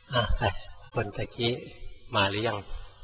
ไปคนตะกี้มาหรือยัง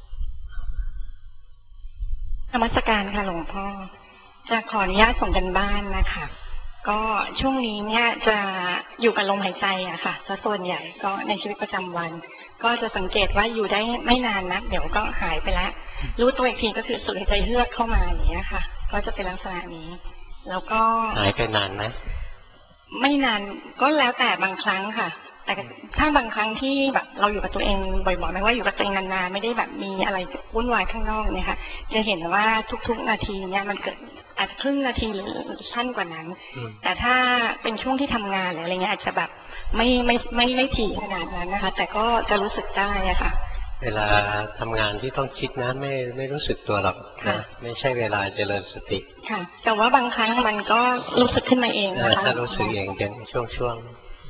นมัสการค่ะหลวงพ่อจะขออนุญาตส่งกันบ้านนะคะก็ช่วงนี้เนี่ยจะอยู่กับลมหายใจอะค่ะจะส่วนใหญ่ก็ในชีวิตประจำวันก็จะสังเกตว่าอยู่ได้ไม่นานนะเดี๋ยวก็หายไปแล้วรู้ตัวอีกทีก็คือสูดหายใจเฮือกเข้ามาอย่างเงี้ยค่ะก็จะเป็นลักษณะนี้แล้วก็หายไปนานไหมไม่นานก็แล้วแต่บางครั้งค่ะแต่ถ้าบางครั้งที่แบบเราอยู่กับตัวเองบ่อยๆไม่ว่าอยู่กับตัวเองนานๆไม่ได้แบบมีอะไรวุ่นวายข้างนอกเนี่ยค่ะจะเห็นว่าทุกๆนาทีเนี่ยมันเกิดอาจจะครึ่งนาทีหรือสั้นกว่านั้นแต่ถ้าเป็นช่วงที่ทำงานหรืออะไรเงี้ยอาจจะแบบไม่ถี่ขนาดนั้นนะคะแต่ก็จะรู้สึกได้อะค่ะเวลาทำงานที่ต้องคิดนะไม่รู้สึกตัวหรอกนะไม่ใช่เวลาเจริญสติค่ะแต่ว่าบางครั้งมันก็รู้สึกขึ้นมาเองนะคะถ้ารู้สึกเองเป็นช่วง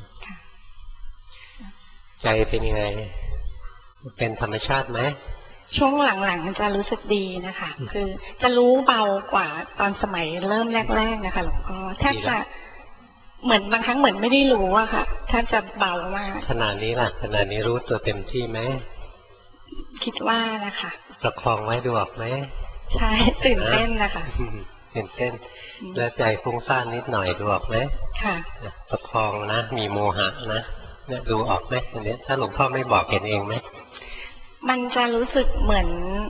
ใจเป็นยังไงเป็นธรรมชาติไหมช่วงหลังๆมันจะรู้สึกดีนะคะคือจะรู้เบากว่าตอนสมัยเริ่มแรกๆนะคะหลวงพ่อแทบจะเหมือนบางครั้งเหมือนไม่ได้รู้อะค่ะแทบจะเบามากขนาดนี้ล่ะขนาดนี้รู้ตัวเต็มที่ไหมคิดว่านะคะประคองไว้ดูออกไหมใช่ตื่นเต้นนะคะตื่นเต้นแล้วใจฟุ้งซ่านนิดหน่อยดูออกไหมค่ะประคองนะมีโมหะนะเนี่ยดูออกไหมอันนี้ถ้าหลวงพ่อไม่บอกเห็นเองไหมมันจะรู้สึกเหมือน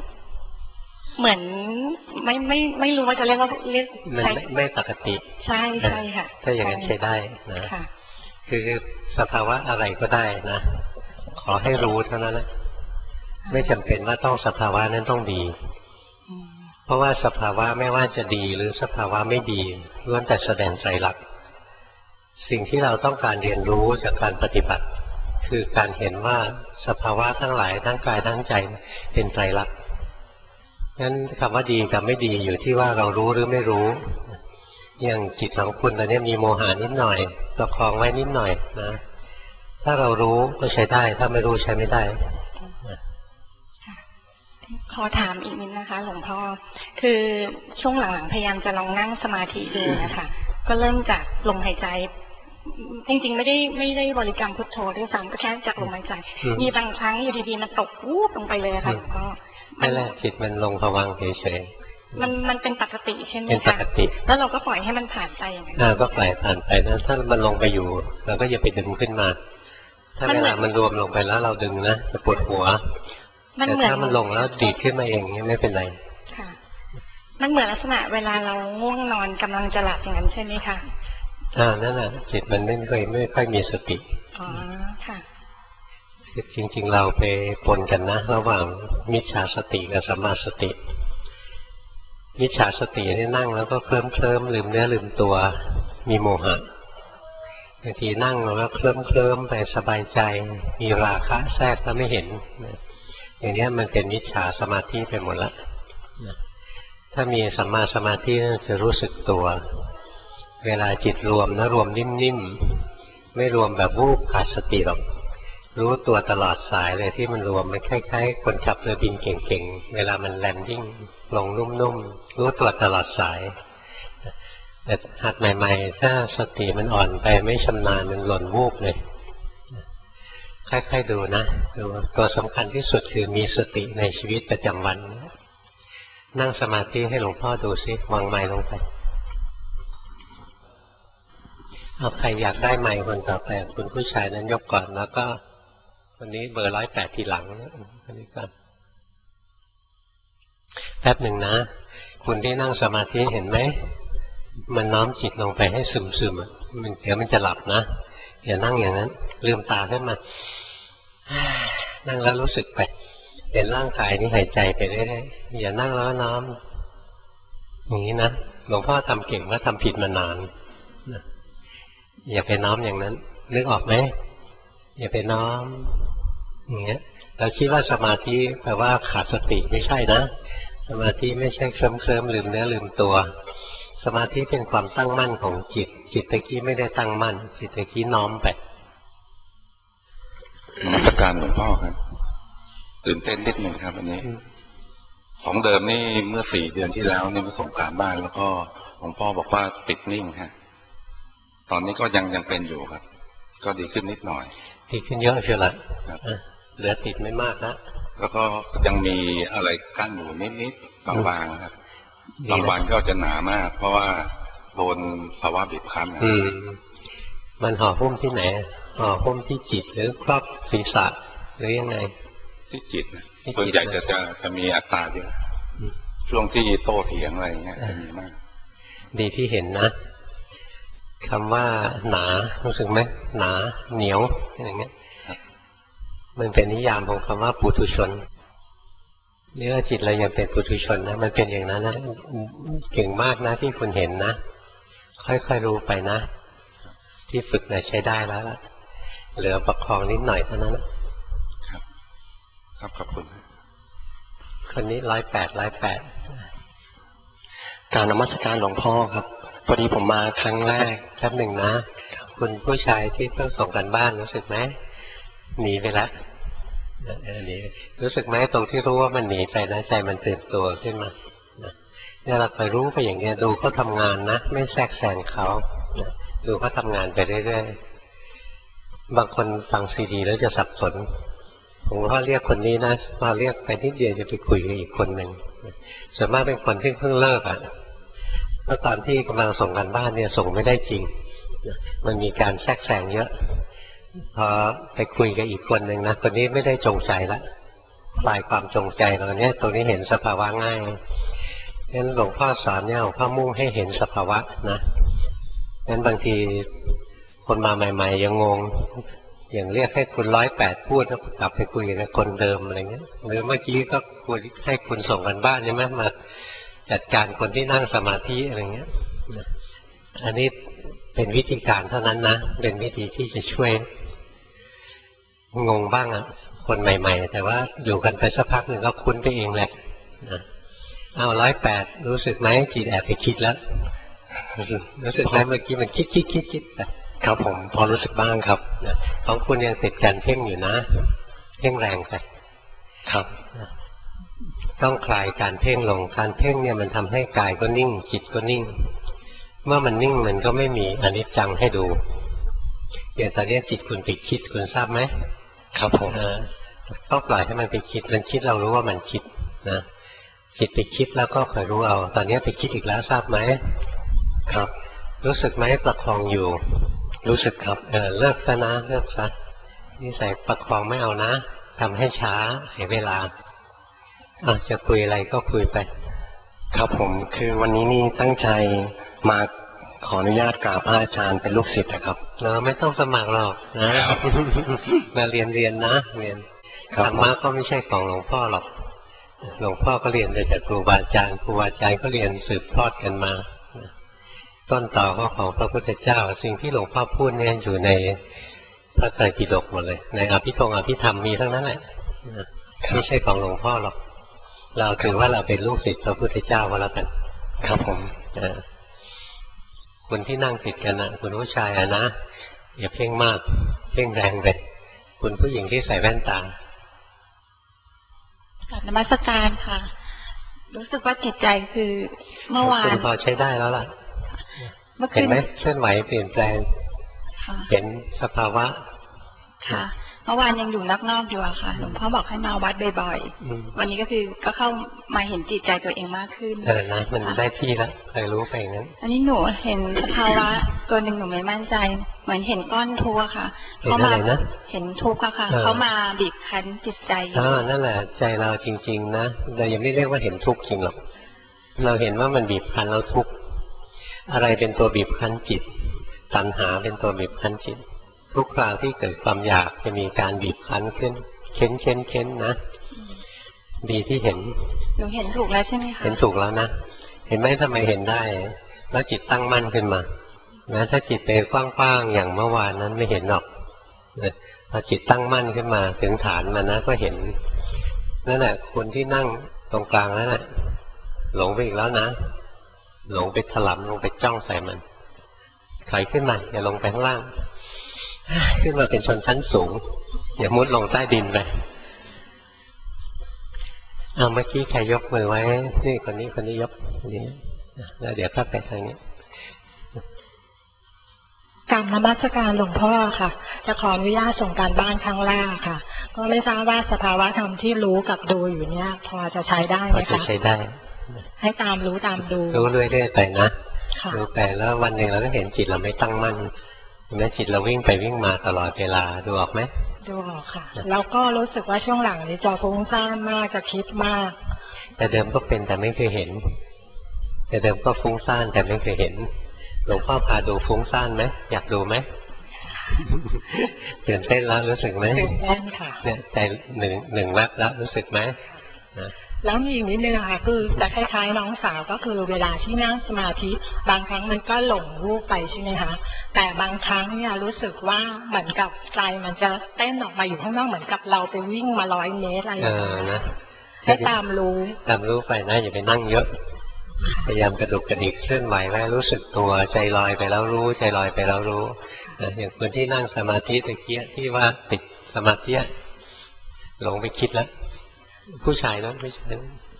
ไม่รู้ว่าจะเรียกมันไม่ปกติใช่ค่ะถ้าอย่างนั้นใช้ได้นะคือสภาวะอะไรก็ได้นะขอให้รู้เท่านั้นแหละไม่จำเป็นว่าต้องสภาวะนั้นต้องดีเพราะว่าสภาวะไม่ว่าจะดีหรือสภาวะไม่ดีล้วนแต่แสดงไตรลักษณ์สิ่งที่เราต้องการเรียนรู้จากการปฏิบัติคือการเห็นว่าสภาวะทั้งหลายทั้งกายทั้งใจเป็นไตรลักษณ์งั้นคำว่าดีกับไม่ดีอยู่ที่ว่าเรารู้หรือไม่รู้อย่างจิตของคุณตอนนี้มีโมหะนิดหน่อยประคองไว้นิดหน่อยนะถ้าเรารู้ก็ใช้ได้ถ้าไม่รู้ใช้ไม่ได้ขอถามอีกนิดนะคะหลวงพ่อคือช่วงหลังๆพยายามจะลองนั่งสมาธิดูนะคะก็เริ่มจากลมหายใจจริงๆไม่ได้บริกรรมพุทโธด้วยซ้ำก็แค่จากลมหายใจมีบางครั้งอยู่ดีๆมันตกวูบลงไปเลยค่ะหลวงพ่อนั่นแหละจิตมันลงภวังค์เฉยๆมันเป็นปกติใช่ไหมคะเป็นปกติแล้วเราก็ปล่อยให้มันผ่านไปอย่างนั้นก็ปล่อยผ่านไปนะถ้ามันลงไปอยู่เราก็อย่าไปดึงขึ้นมาถ้าเวลามันรวมลงไปแล้วเราดึงนะจะปวดหัวแต่ถ้ามันลงแล้วดีดขึ้นมาเองไม่เป็นไรค่ะมันเหมือนลักษณะเวลาเราง่วงนอนกำลังจะหลับอย่างนั้นใช่ไหมคะนั่นแหละจิตมันไม่ค่อยมีสติอ๋อค่ะจริงๆเราไปปนกันนะระหว่างมิจฉาสติกับสัมมาสติมิจฉาสตินี่นั่งแล้วก็เคลิ้มลืมเนื้อลืมตัวมีโมหะบางทีนั่งแล้วเคลิ้มไปสบายใจมีราคะแทรกแล้วไม่เห็นอย่างนี้มันเป็นมิจฉาสมาธิไปหมดละถ้ามีสัมมาสมาธิจะรู้สึกตัวเวลาจิตรวมนะรวมนิ่มๆไม่รวมแบบวูบขาดสติหรอกรู้ตัวตลอดสายเลยที่มันรวมมันคล้ายๆคนขับเรือบินเก่งๆเวลามันแลนดิ้งลงนุ่มๆรู้ตัวตลอดสายแต่หัดใหม่ๆถ้าสติมันอ่อนไปไม่ชำนาญมันหล่นวูบเลยค่อยๆดูนะดูตัวสำคัญที่สุดคือมีสติในชีวิตประจำวันนั่งสมาธิให้หลวงพ่อดูซิวางไม้ลงไปเอาใครอยากได้ไมค์คนต่อไปคุณผู้ชายนั้นยกก่อนแล้วก็วันนี้เบอร์108ทีหลังอันนี้ก่อนแป๊บหนึ่งนะคุณที่นั่งสมาธิเห็นไหมมันน้อมจิตลงไปให้ซึมๆเดี๋ยวมันจะหลับนะอย่านั่งอย่างนั้นลืมตาขึ้นมานั่งแล้วรู้สึกไปเห็นร่างกายนี้หายใจไปเรื่อยๆอย่านั่งแล้วน้อมอย่างนี้นะหลวงพ่อทำเก่งว่าทำผิดมานานอย่าไปน้อมอย่างนั้นนึกออกไหมอย่าไปน้อมอย่างเงี้ยเราคิดว่าสมาธิแปลว่าขาดสติไม่ใช่นะสมาธิไม่ใช่เคลิ้มลืมเนื้อลืมตัวสมาธิเป็นความตั้งมั่นของจิตจิตตะกี้ไม่ได้ตั้งมั่นจิตตะกี้น้อมไปนมัสการหลวงพ่อครับตื่นเต้นนิดหนึ่งครับวันนี้ของเดิมนี่เมื่อ4 เดือนที่แล้วนี่มาส่งการบ้านแล้วก็หลวงพ่อบอกว่าปิดนิ่งฮะตอนนี้ก็ยังเป็นอยู่ครับก็ดีขึ้นนิดหน่อยดีขึ้นเยอะเชียวละเหลือติดไม่มากนะแล้วก็ยังมีอะไรกั้นอยู่นิดๆบางๆครับบางวันก็จะหนามากเพราะว่าโดนภาวะบีบคั้นมันห่อหุ้มที่ไหนห่อหุ้มที่จิตหรือครอบศีรษะหรือยังไงที่จิตส่วนใหญ่จะมีอัตตาเยอะช่วงที่โต้เถียงอะไรเงี้ยจะมีมากดีที่เห็นนะคำว่าหนารู้สึกไหมหนาเหนียวอย่างเงี้ยมันเป็นนิยามของคำว่าปุถุชนเนื้อจิตเรายังเป็นปุถุชนนะมันเป็นอย่างนั้นนะเก่งมากนะที่คุณเห็นนะค่อยๆรู้ไปนะที่ฝึกเนี่ยใช้ได้แล้วล่ะเหลือประคองนิดหน่อยเท่านั้นครับขอบคุณคนนี้108 การนมัสการหลวงพ่อครับพอดีผมมาครั้งแรกแป๊บหนึ่งนะคุณผู้ชายที่ต้องส่งกันบ้านรู้สึกไหมหนีไปแล้วนี่รู้สึกไหมตรงที่รู้ว่ามันหนีไปนะใจมันตื่นตัวขึ้นมาเนี่ยเราไปรู้ไปอย่างเนี้ยดูเขาทำงานนะไม่แทรกแซงเขาดูเขาทำงานไปเรื่อยๆบางคนฟังซีดีแล้วจะสับสนผมว่าเรียกคนนี้นะพอเรียกไปนิดเดียวจะไปคุยกับอีกคนหนึ่งส่วนมากเป็นคนที่เพิ่งเลิกเพราะตอนที่กำลังส่งกันบ้านเนี่ยส่งไม่ได้จริงมันมีการแทรกแซงเยอะพอไปคุยกับอีกคนหนึ่งนะคนนี้ไม่ได้จงใจละคลายความจงใจเราเนี่ยตรงนี้เห็นสภาวะง่ายงั้นหลวงพ่อสอนเนี่ยหลวงพ่อมุ่งให้เห็นสภาวะนะงั้นบางทีคนมาใหม่ๆยังงงอย่างเรียกให้คุณ108พูดแล้วกลับไปคุยกับคนเดิมอะไรเงี้ยหรือเมื่อกี้ก็ควรให้คุณส่งกันบ้านใช่ไหมมาจัดการคนที่นั่งสมาธิอะไรเงี้ยอันนี้เป็นวิธีการเท่านั้นนะเป็นวิธีที่จะช่วยงงบ้างคนใหม่ๆแต่ว่าอยู่กันไปสักพักหนึ่งก็คุ้นไปเองแหละเอา108รู้สึกไหมจิตแอบไปคิดแล้วรู้สึกไหมเมื่อกี้มันคิดครับผมพอรู้สึกบ้างครับของคุณยังติดการเพ่งอยู่นะเพ่งแรงไปครับต้องคลายการเพ่งลงการเพ่งเนี่ยมันทำให้กายก็นิ่งจิตก็นิ่งเมื่อมันนิ่งมันก็ไม่มีอนิจจังให้ดูอย่างตอนนี้จิตคุณไปคิดคุณทราบไหมครับผมต้องปล่อยให้มันไปคิดมันคิดเรารู้ว่ามันคิดนะจิตไปคิดแล้วก็คอยรู้เอาตอนนี้ไปคิดอีกแล้วทราบไหมครับรู้สึกไหมประคองอยู่รู้สึกครับเลิกซะนะเลิกซะนิสัยประคองไม่เอานะทำให้ช้าเสียเวลาจะคุยอะไรก็คุยไปครับผมคือวันนี้นี่ตั้งใจมาขออนุญาตกราบพระอาจารย์เป็นลูกศิษย์นะครับไม่ต้องสมัครหรอกนะมาเรียนนะเรียนธรรมะก็ไม่ใช่ของหลวงพ่อหรอกหลวงพ่อก็เรียนมาจากครูบาอาจารย์ครูบาอาจารย์ก็เรียนสืบทอดกันมาต้นต่อก็ของพระพุทธเจ้าสิ่งที่หลวงพ่อพูดเนี่ยอยู่ในพระไตรปิฎกหมดเลยในอภิธรรมมีทั้งนั้นแหละไม่ใช่ของหลวงพ่อหรอกเราถือว่าเราเป็นลูกศิษย์พระพุทธเจ้าก็แล้วกันครับผมคนที่นั่งติดกันนะคุณผู้ชายนะอย่าเพ่งมากเพ่งแรงไปคุณผู้หญิงที่ใส่แว่นตากราบนมัสการค่ะรู้สึกว่าจิตใจคือเมื่อวานพอใช้ได้แล้วล่ะเห็นไหมเคลื่อนไหวเปลี่ยนแปลงเห็นสภาวะค่ะเมื่อวานยังอยู่นอกอยู่อะค่ะหลวงพ่อบอกให้มาวัดบ่อยๆวันนี้ก็คือก็เข้ามาเห็นจิตใจตัวเองมากขึ้นนะมันได้ที่แล้วเคยรู้ไปอย่างนั้นอันนี้หนูเห็นสภาวะตัวหนึ่งหนูไม่มั่นใจเหมือนเห็นก้อนทุกข์ค่ะเขามาเห็นทุกข์ค่ะเขามาบีบคั้นจิตใจนั่นแหละใจเราจริงๆนะเรายังไม่เรียกว่าเห็นทุกข์จริงหรอกเราเห็นว่ามันบีบคั้นเราทุกข์อะไรเป็นตัวบีบคั้นจิตตัณหาเป็นตัวบีบคั้นจิตทุกคราวที่เกิดความอยากจะมีการบีบคั้นขึ้นเค้นนะดีที่เห็นหนูเห็นถูกแล้วใช่ไหมคะเห็นถูกแล้วนะเห็นไหมทำไมเห็นได้แล้วจิตตั้งมั่นขึ้นมานะถ้าจิตไปกว้างๆอย่างเมื่อวานนั้นไม่เห็นหรอกพอจิตตั้งมั่นขึ้นมาถึงฐานมันนะก็เห็นนั่นแหละคนที่นั่งตรงกลางนั่นแหละหลงไปอีกแล้วนะหลงไปถลำลงไปจ้องใส่มันถอยขึ้นมาอย่าลงไปข้างล่างขึ้นมาเป็นชนชั้นสูงอย่ามุดลงใต้ดินไปเมื่อกี้ใครยกมือไว้นี่คนนี้ยกนี้แล้วเดี๋ยวก็ไปทางนี้กราบนมัสการหลวงพ่อค่ะจะขออนุญาตส่งการบ้านครั้งแรกค่ะก็ไม่ทราบว่าสภาวะธรรมที่รู้กับดูอยู่เนี่ยพอจะใช้ได้ไหมคะพอจะใช้ได้ให้ตามรู้ตามดูรู้เรื่อยๆไปนะดูไปแล้ววันหนึ่งเราก็เห็นจิตเราไม่ตั้งมั่นแม้จิตเราวิ่งไปวิ่งมาตลอดเวลาดูออกไหมดูออกค่ะแล้วก็รู้สึกว่าช่วงหลังนี้จะฟุ้งซ่านมากจะคิดมากแต่เดิมก็เป็นแต่ไม่เคยเห็นแต่เดิมก็ฟุ้งซ่านแต่ไม่เคยเห็นหลวงพ่อพาดูฟุ้งซ่านไหมอยากดูไหมตื่นเต้นแล้วรู้สึกไหมตื่นเต้นค่ะเนี่ยใจหนึ่งแวบแล้วรู้สึกไหมแล้วมีอีกนิดนึงค่ะคือจะคล้ายๆน้องสาวก็คือเวลาที่นั่งสมาธิบางครั้งมันก็หลงรูปไปใช่ไหมคะแต่บางครั้งเนี่ยรู้สึกว่าเหมือนกับใจมันจะเต้นออกมาอยู่ข้างนอกเหมือนกับเราไปวิ่งมา100 เมตรอะไรอย่างเงี้ยให้ตามรู้ไปนะอย่าไปนั่งเยอะพยายามกระดุกกระดิกเคลื่อนไหวไว้รู้สึกตัวใจลอยไปแล้วรู้ใจลอยไปแล้วรู้อย่างคนที่นั่งสมาธิตะเกียที่ว่าติดสมาธิหลงไปคิดแล้วผู้ชายนั้นไม่ใช่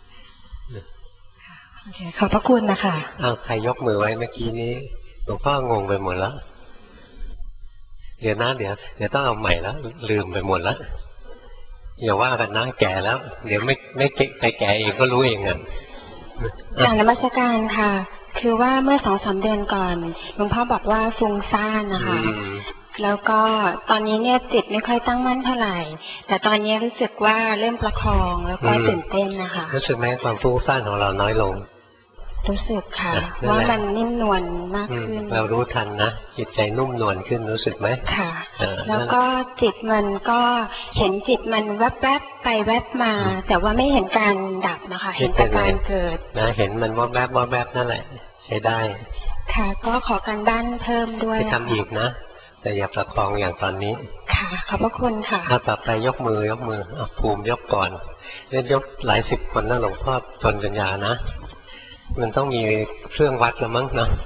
โอเคขอบพระคุณนะคะใครยกมือไว้เมื่อกี้นี้หลวงพ่องงไปหมดแล้วเดี๋ยวต้องเอาใหม่แล้วลืมไปหมดแล้วอย่าว่ากันนะแก่แล้วเดี๋ยวไม่ไปแก่เองก็รู้เองอ่ะกราบนมัสการค่ะคือว่าเมื่อ2-3 เดือนก่อนหลวงพ่อบอกว่าฟุ้งซ่านนะคะแล้วก็ตอนนี้เนี่ยจิตไม่ค่อยตั้งมั่นเท่าไหร่แต่ตอนนี้รู้สึกว่าเริ่มประคองแล้วก็ตื่นเต้นนะคะรู้สึกไหมความฟุ้งซ่านของเราน้อยลงรู้สึกค่ะว่ามันนิ่มนวลมากขึ้นเรารู้ทันนะจิตใจนุ่มนวลขึ้นรู้สึกไหมค่ะแล้วก็จิตมันก็เห็นจิตมันแวบๆไปแวบมาแต่ว่าไม่เห็นการดับนะคะเห็นแต่การเกิดนะเห็นมันแวบนั่นแหละใช้ได้ค่ะก็ขอการบ้านเพิ่มด้วยไปทำอีกนะแต่อย่าประคองอย่างตอนนี้ค่ะขอบพระคุณค่ะต่อไปยกมือภูมิยกก่อนเล่นยกหลาย10 คนนะหลวงพ่อจนปัญญานะมันต้องมีเครื่องวัดละมั้งเนาะ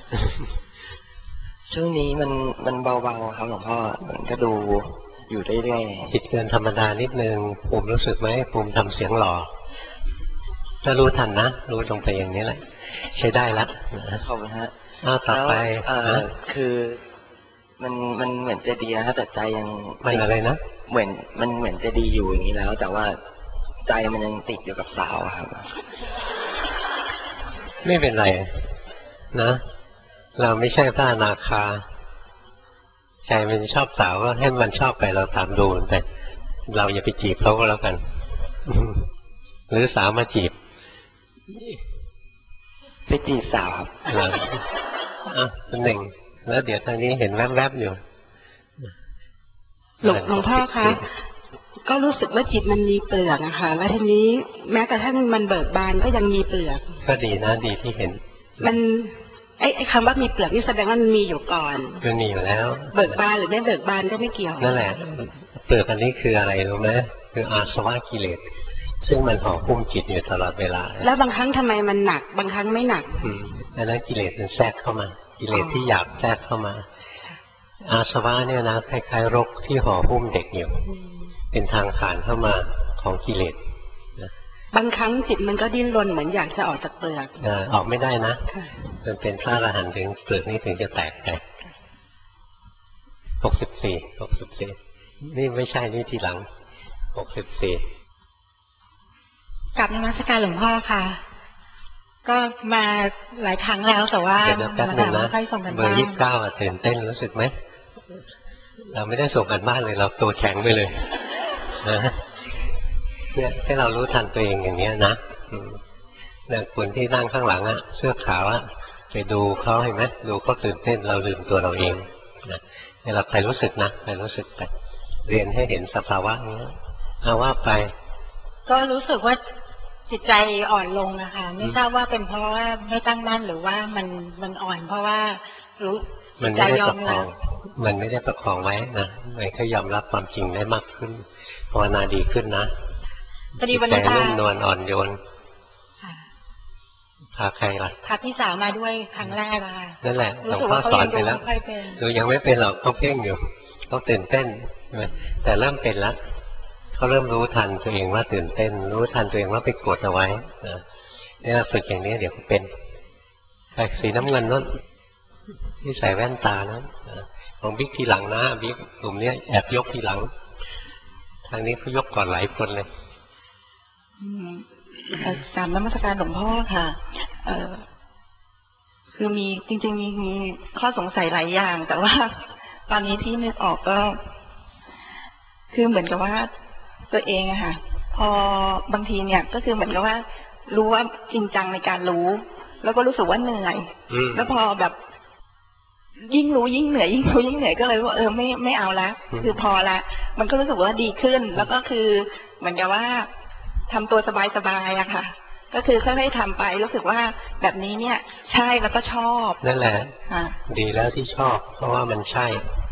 ช่วงนี้มันเบาๆครับหลวงพ่อมันก็ดูอยู่เรื่อยๆจิตเกินธรรมดานิดนึงภูมิรู้สึกไหมภูมิทำเสียงหล่อถ้ารู้ทันนะรู้ตรงไปอย่างนี้แหละใช้ได้ละขอบคุณฮะต่อไปคือมันเหมือนจะดีนะแต่ใจยังมันอะไรนะเหมือนจะดีอยู่อย่างนี้แล้วแต่ว่าใจมันยังติดอยู่กับสาวครับไม่เป็นไรนะเราไม่ใช่พระอนาคาใจมันชอบสาวก็ให้มันชอบไปเราตามดูแต่เราอย่าไปจีบเขาก็แล้วกันหรือสาวมาจีบไปจีบสาวครับเป็นหนึ่งแล้วเดี๋ยวทางนี้เห็นแวบๆอยู่หลวงพ่อคะก็รู้สึกว่าจิตมันมีเปลือกนะคะแล้วทีนี้แม้กระทั่งมันเบิกบานก็ยังมีเปลือกก็ดีนะดีที่เห็นมันไอ้คำว่ามีเปลือกนี่แสดงว่ามันมีอยู่ก่อนมันมีอยู่แล้วเบิกบานหรือไม่เบิกบานก็ไม่เกี่ยวนั่นแหละเปลือกอันนี้คืออะไรรู้ไหมคืออาสวะกิเลสซึ่งมันห่อหุ้มจิตอยู่ตลอดเวลาแล้วบางครั้งทำไมมันหนักบางครั้งไม่หนักอันนั้นกิเลสมันแทรกเข้ามากิเลสที่หยาบแทรกเข้ามาอาสวะเนี่ยนะคล้ายๆรกที่ห่อหุ้มเด็กอยู่เป็นทางผ่านเข้ามาของกิเลสบางครั้งจิตมันก็ดิ้นรนเหมือนอยากจะออกจากเปลือกออกไม่ได้นะมันเป็นพระอรหันต์ถึงเปลือกนี้ถึงจะแตกไป64นี่ไม่ใช่นี่ทีหลัง64 กลับนมัสการหลวงพ่อค่ะก็มาหลายครั้งแล้วแต่ว่าแป๊บนึงนะเบอร์29ตื่นเต้นรู้สึกไหมเราไม่ได้ส่งกันบ้านเลยเราตัวแข็งไปเลยนะเนี่ยให้เรารู้ทันตัวเองอย่างนี้นะเนี่ยคนที่นั่งข้างหลังเสื้อขาวไปดูเขาเห็นไหมดูเขาตื่นเต้นเราลืมตัวเราเองนะให้เราไปรู้สึกนะไปรู้สึกไปเรียนให้เห็นสภาวะนี้เอาว่าไปก็รู้สึกว่าจิตใจอ่อนลงนะคะไม่ทราบว่าเป็นเพราะว่าไม่ตั้งมั่นหรือว่ามันอ่อนเพราะว่ารู้มันไม่ได้ประคองมันไม่ได้ประคองไว้นะมันแค่ยอมรับความจริงได้มากขึ้นภาวนาดีขึ้นนะจิตใจนุ่มนวลอ่อนโยนพาใครล่ะพาพี่สาวมาด้วยครั้งแรกอะนั่นแหละหลวงพ่อสอนไปแล้วดูยังไม่เป็นหรอกเขาเพ่งอยู่เขาตื่นเต้นแต่เริ่มเป็นแล้วเขาเริ่มรู้ทันตัวเองว่าตื่นเต้นรู้ทันตัวเองว่าไปกดเอาไว้เนี่ยฝึกอย่างนี้เดี๋ยวเป็นไปสีน้ำเงินนั่นที่ใส่แว่นตานะของบิ๊กทีหลังนะบิ๊กกลุ่มนี้แอบยกทีหลังทางนี้เขายกก่อนหลายคนเลยกราบนมัสการหลวงพ่อค่ะคือมีจริงๆมีข้อสงสัยหลายอย่างแต่ว่าตอนนี้ที่นึกออกก็คือเหมือนกับว่าตัวเองอะค่ะพอบางทีเนี่ยก็คือเหมือนกับว่ารู้ว่าจริงจังในการรู้แล้วก็รู้สึกว่าเหนื่อยแล้วพอแบบยิ่งรู้ยิ่งเหนื่อยยิ่งรู้ยิ่งเหนื่อยก็เลยว่าไม่เอาละคือพอละมันก็รู้สึกว่าดีขึ้นแล้วก็คือเหมือนกับว่าทำตัวสบายๆอะค่ะก็คือค่อยๆทำไปรู้สึกว่าแบบนี้เนี่ยใช่แล้วก็ชอบนั่นแหละดีแล้วที่ชอบเพราะว่ามันใช่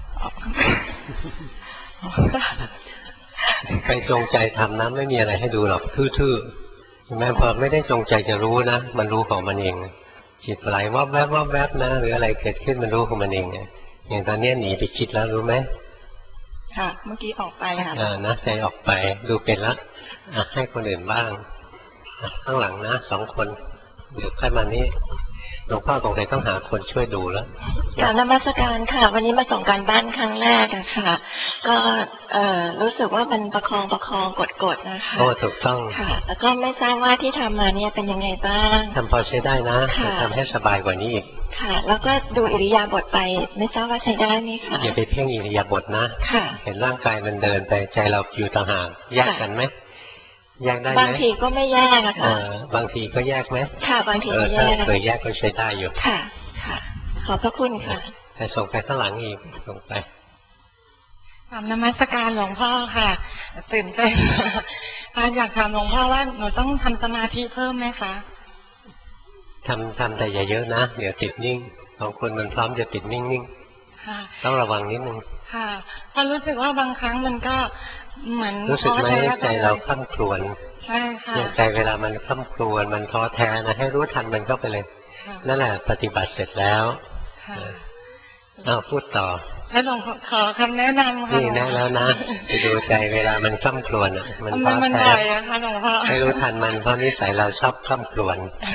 ไปจงใจทำนะไม่มีอะไรให้ดูหรอกทื่อๆแม้พอไม่ได้จงใจจะรู้นะมันรู้ของมันเองจิตไหลวับแวบวับแวบนะหรืออะไรเกิดขึ้นมันรู้ของมันเองอย่างตอนนี้หนีไปคิดแล้วรู้ไหมค่ะเมื่อกี้ออกไปค่ะนะใจออกไปดูเป็นละให้คนอื่นบ้างข้างหลังนะ2 คนเดี๋ยวค่อยมานี้หลวงพ่อตรงไหนต้องหาคนช่วยดูแล้วกราบนมัสการค่ะวันนี้มาส่งการบ้านครั้งแรกอะค่ะก็รู้สึกว่ามันประคองกดนะคะโอ้ถูกต้องค่ะแล้วก็ไม่ทราบว่าที่ทำมาเนี่ยเป็นยังไงบ้างทำพอใช้ได้นะทำให้สบายกว่านี้อีกค่ะแล้วก็ดูอิริยาบถไปไม่ทราบว่าใช้ได้ไหมคะอย่าไปเพ่งอิริยาบถนะค่ะเห็นร่างกายมันเดินไปใจเราอยู่ต่างหากแยกกันไหมแยกได้ไหมบางทีก็ไม่แยกอะค่ะบางทีก็แยกไหมค่ะบางทีก็แยกเคยแยกก็ใช้ได้อยู่ค่ะขอบพระคุณค่ะแต่ส่งไปข้างหลังอีกส่งไปกราบนมัสการหลวงพ่อค่ะตื่นเต้นอยากถามหลวงพ่อว่าหนูต้องทำสมาธิเพิ่มไหมคะทำแต่อย่าเยอะนะเดี๋ยวติดนิ่งของคุณมันพร้อมจะติดนิ่งๆต้องระวังนิดนึงค่ะเพราะรู้สึกว่าบางครั้งมันก็เหมือนรู้สึกไหมใจเราคล่ำครวญใช่ค่ะใจเวลามันคล่ำครวญมันท้อแท้นะให้รู้ทันมันเข้าไปเลยนั่นแหละปฏิบัติเสร็จแล้วพูดต่อแล้วหลวงพ่อขอคำแนะนำค่ะนี่แน่แล้วนะไปดูใจเวลามันคล่ำครวญมันท้อแท้ให้รู้ทันมันเพราะนิสัยเราชอบคล่ำครวญ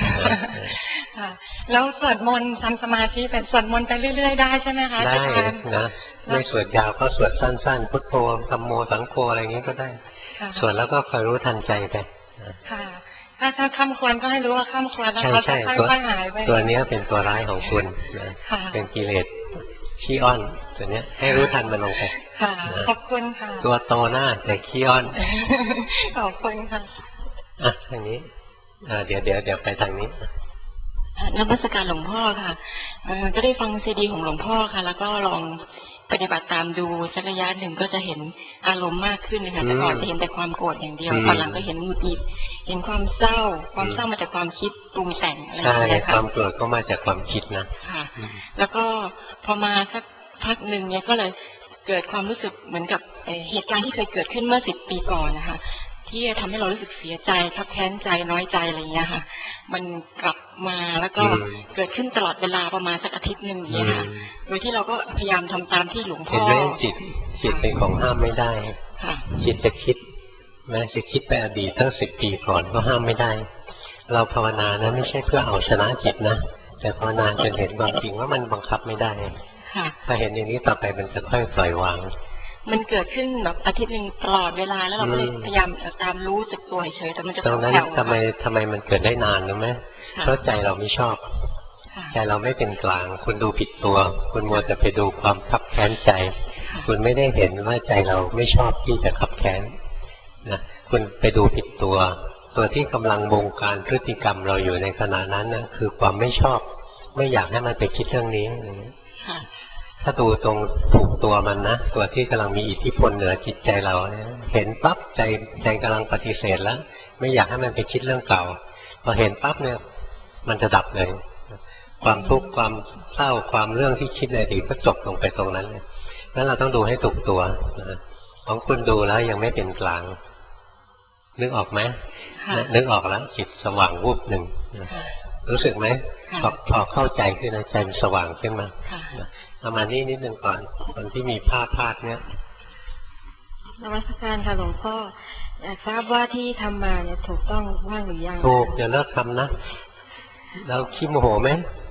แล้วสวดมนต์ทำสมาธิเป็นสวดมนต์ไปเรื่อยๆได้ใช่ไหมคะได้นะไม่สวดยาวก็สวดสั้นๆพุทโธธัมโมสังโฆอะไรอย่างนี้ก็ได้สวดแล้วก็คอยรู้ทันใจไปค่ะถ้าข้ามควรก็ให้รู้ว่าข้ามควรแล้วก็ค่อยๆหายไปตัวนี้เป็นตัวร้ายของคุณนะเป็นกิเลสขี้อ้อนตัวนี้ให้รู้ทันมันลงไปค่ะขอบคุณค่ะตัวโตหน้าแต่ขี้อ้อนขอบคุณค่ะทางนี้เดี๋ยวไปทางนี้นมัสการหลวงพ่อค่ะก็ได้ฟังซีดีของหลวงพ่อค่ะแล้วก็ลองปฏิบัติตามดูสักระยะหนึ่งก็จะเห็นอารมณ์มากขึ้นนะคะแต่ก่อนจะเห็นแต่ความโกรธอย่างเดียวตอนหลังก็เห็นหงุดหงิดเห็นความเศร้ามาจากความคิดปรุงแต่งอะไรอย่างเงี้ยค่ะความโกรธก็มาจากความคิดนะค่ะแล้วก็พอมาสักพักหนึ่งเนี่ยก็เลยเกิดความรู้สึกเหมือนกับเหตุการณ์ที่เคยเกิดขึ้นเมื่อ10 ปีก่อนนะคะที่ทำให้เรารู้สึกเสียใจทับแค้นใจน้อยใจอะไรอย่างเงี้ยค่ะมันกลับมาแล้วก็เกิดขึ้นตลอดเวลาประมาณสักอาทิตย์หนึ่งอย่างเงี้ยค่ะโดยที่เราก็พยายามทำตามที่หลวงพ่อเห็นไหมจิตเป็นของห้ามไม่ได้จิตจะคิดแม้จะคิดไปอดีตตั้ง10 ปีก่อนก็ห้ามไม่ได้เราภาวนานะไม่ใช่เพื่อเอาชนะจิตนะแต่ภาวนาจนเห็นความจริงว่ามันบังคับไม่ได้ถ้าเห็นอย่างนี้ต่อไปมันจะค่อยปล่อยวางมันเกิดขึ้นแบบอาทิตย์หนึ่งตลอดเวลาแล้วเราก็เลยพยายามตามรู้สึกตัวเฉยแต่มันจะตรงนั้นทำไมมันเกิดได้นานรู้ไหมเพราะใจเราไม่ชอบใจเราไม่เป็นกลางคุณดูผิดตัวคุณมัวจะไปดูความคับแค้นใจคุณไม่ได้เห็นว่าใจเราไม่ชอบที่จะคับแค้นนะคุณไปดูผิดตัวที่กำลังบงการพฤติกรรมเราอยู่ในขณะนั้นนะคือความไม่ชอบไม่อยากให้มันไปคิดเรื่องนี้ถ้าดูตรงถูกตัวมันนะตัวที่กำลังมีอิทธิพลเหนือจิตใจเราเห็นปั๊บใจกำลังปฏิเสธแล้วไม่อยากให้มันไปคิดเรื่องเก่าพอเห็นปั๊บเนี่ยมันจะดับเลยความทุกข์ความเศร้าความเรื่องที่คิดในอดีตก็จบลงไปตรงนั้นเลยแล้วเราต้องดูให้ถูกตัวของคุณดูแล้วยังไม่เป็นกลางนึกออกไหมนึกออกแล้วจิตสว่างวูบหนึ่งรู้สึกไหมพอเข้าใจขึ้นนะใจมันสว่างขึ้นมาประมาณนี้นิดนึงก่อนคนที่มีผ้าพาดเนี่ยนมัสการค่ะหลวงพ่ออยากทราบว่าที่ทำมาเนี่ยถูกต้องว่างหรือยังถูกอย่าเลิกทำนะเราขี้โมโหไหม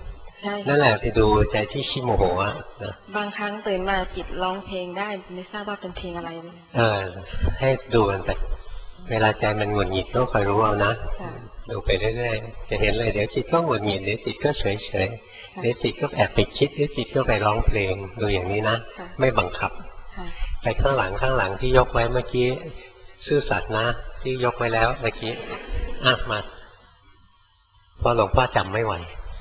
ใช่นั่นแหละไปดูใจที่ขี้โมโหอ่ะนะบางครั้งตื่นมาจิตร้องเพลงได้ไม่ทราบว่าเป็นเพลงอะไรเลยให้ดูมันไปเวลาใจมันหงุดหงิดก็คอยรู้เอานะค่ะดูไปเรื่อยๆจะเห็นเลยเดี๋ยวจิตก็หงุดหงิดเดี๋ยวจิตก็เฉยๆเดี๋ยวจิตก็แอบไปคิดเดี๋ยวจิตก็ไปร้องเพลงดูอย่างนี้นะไม่บังคับค่ะไปข้างหลังที่ยกไว้เมื่อกี้ซื่อสัตย์นะที่ยกไว้แล้วเมื่อกี้มาพอหลวงพ่อจำไม่ไหวน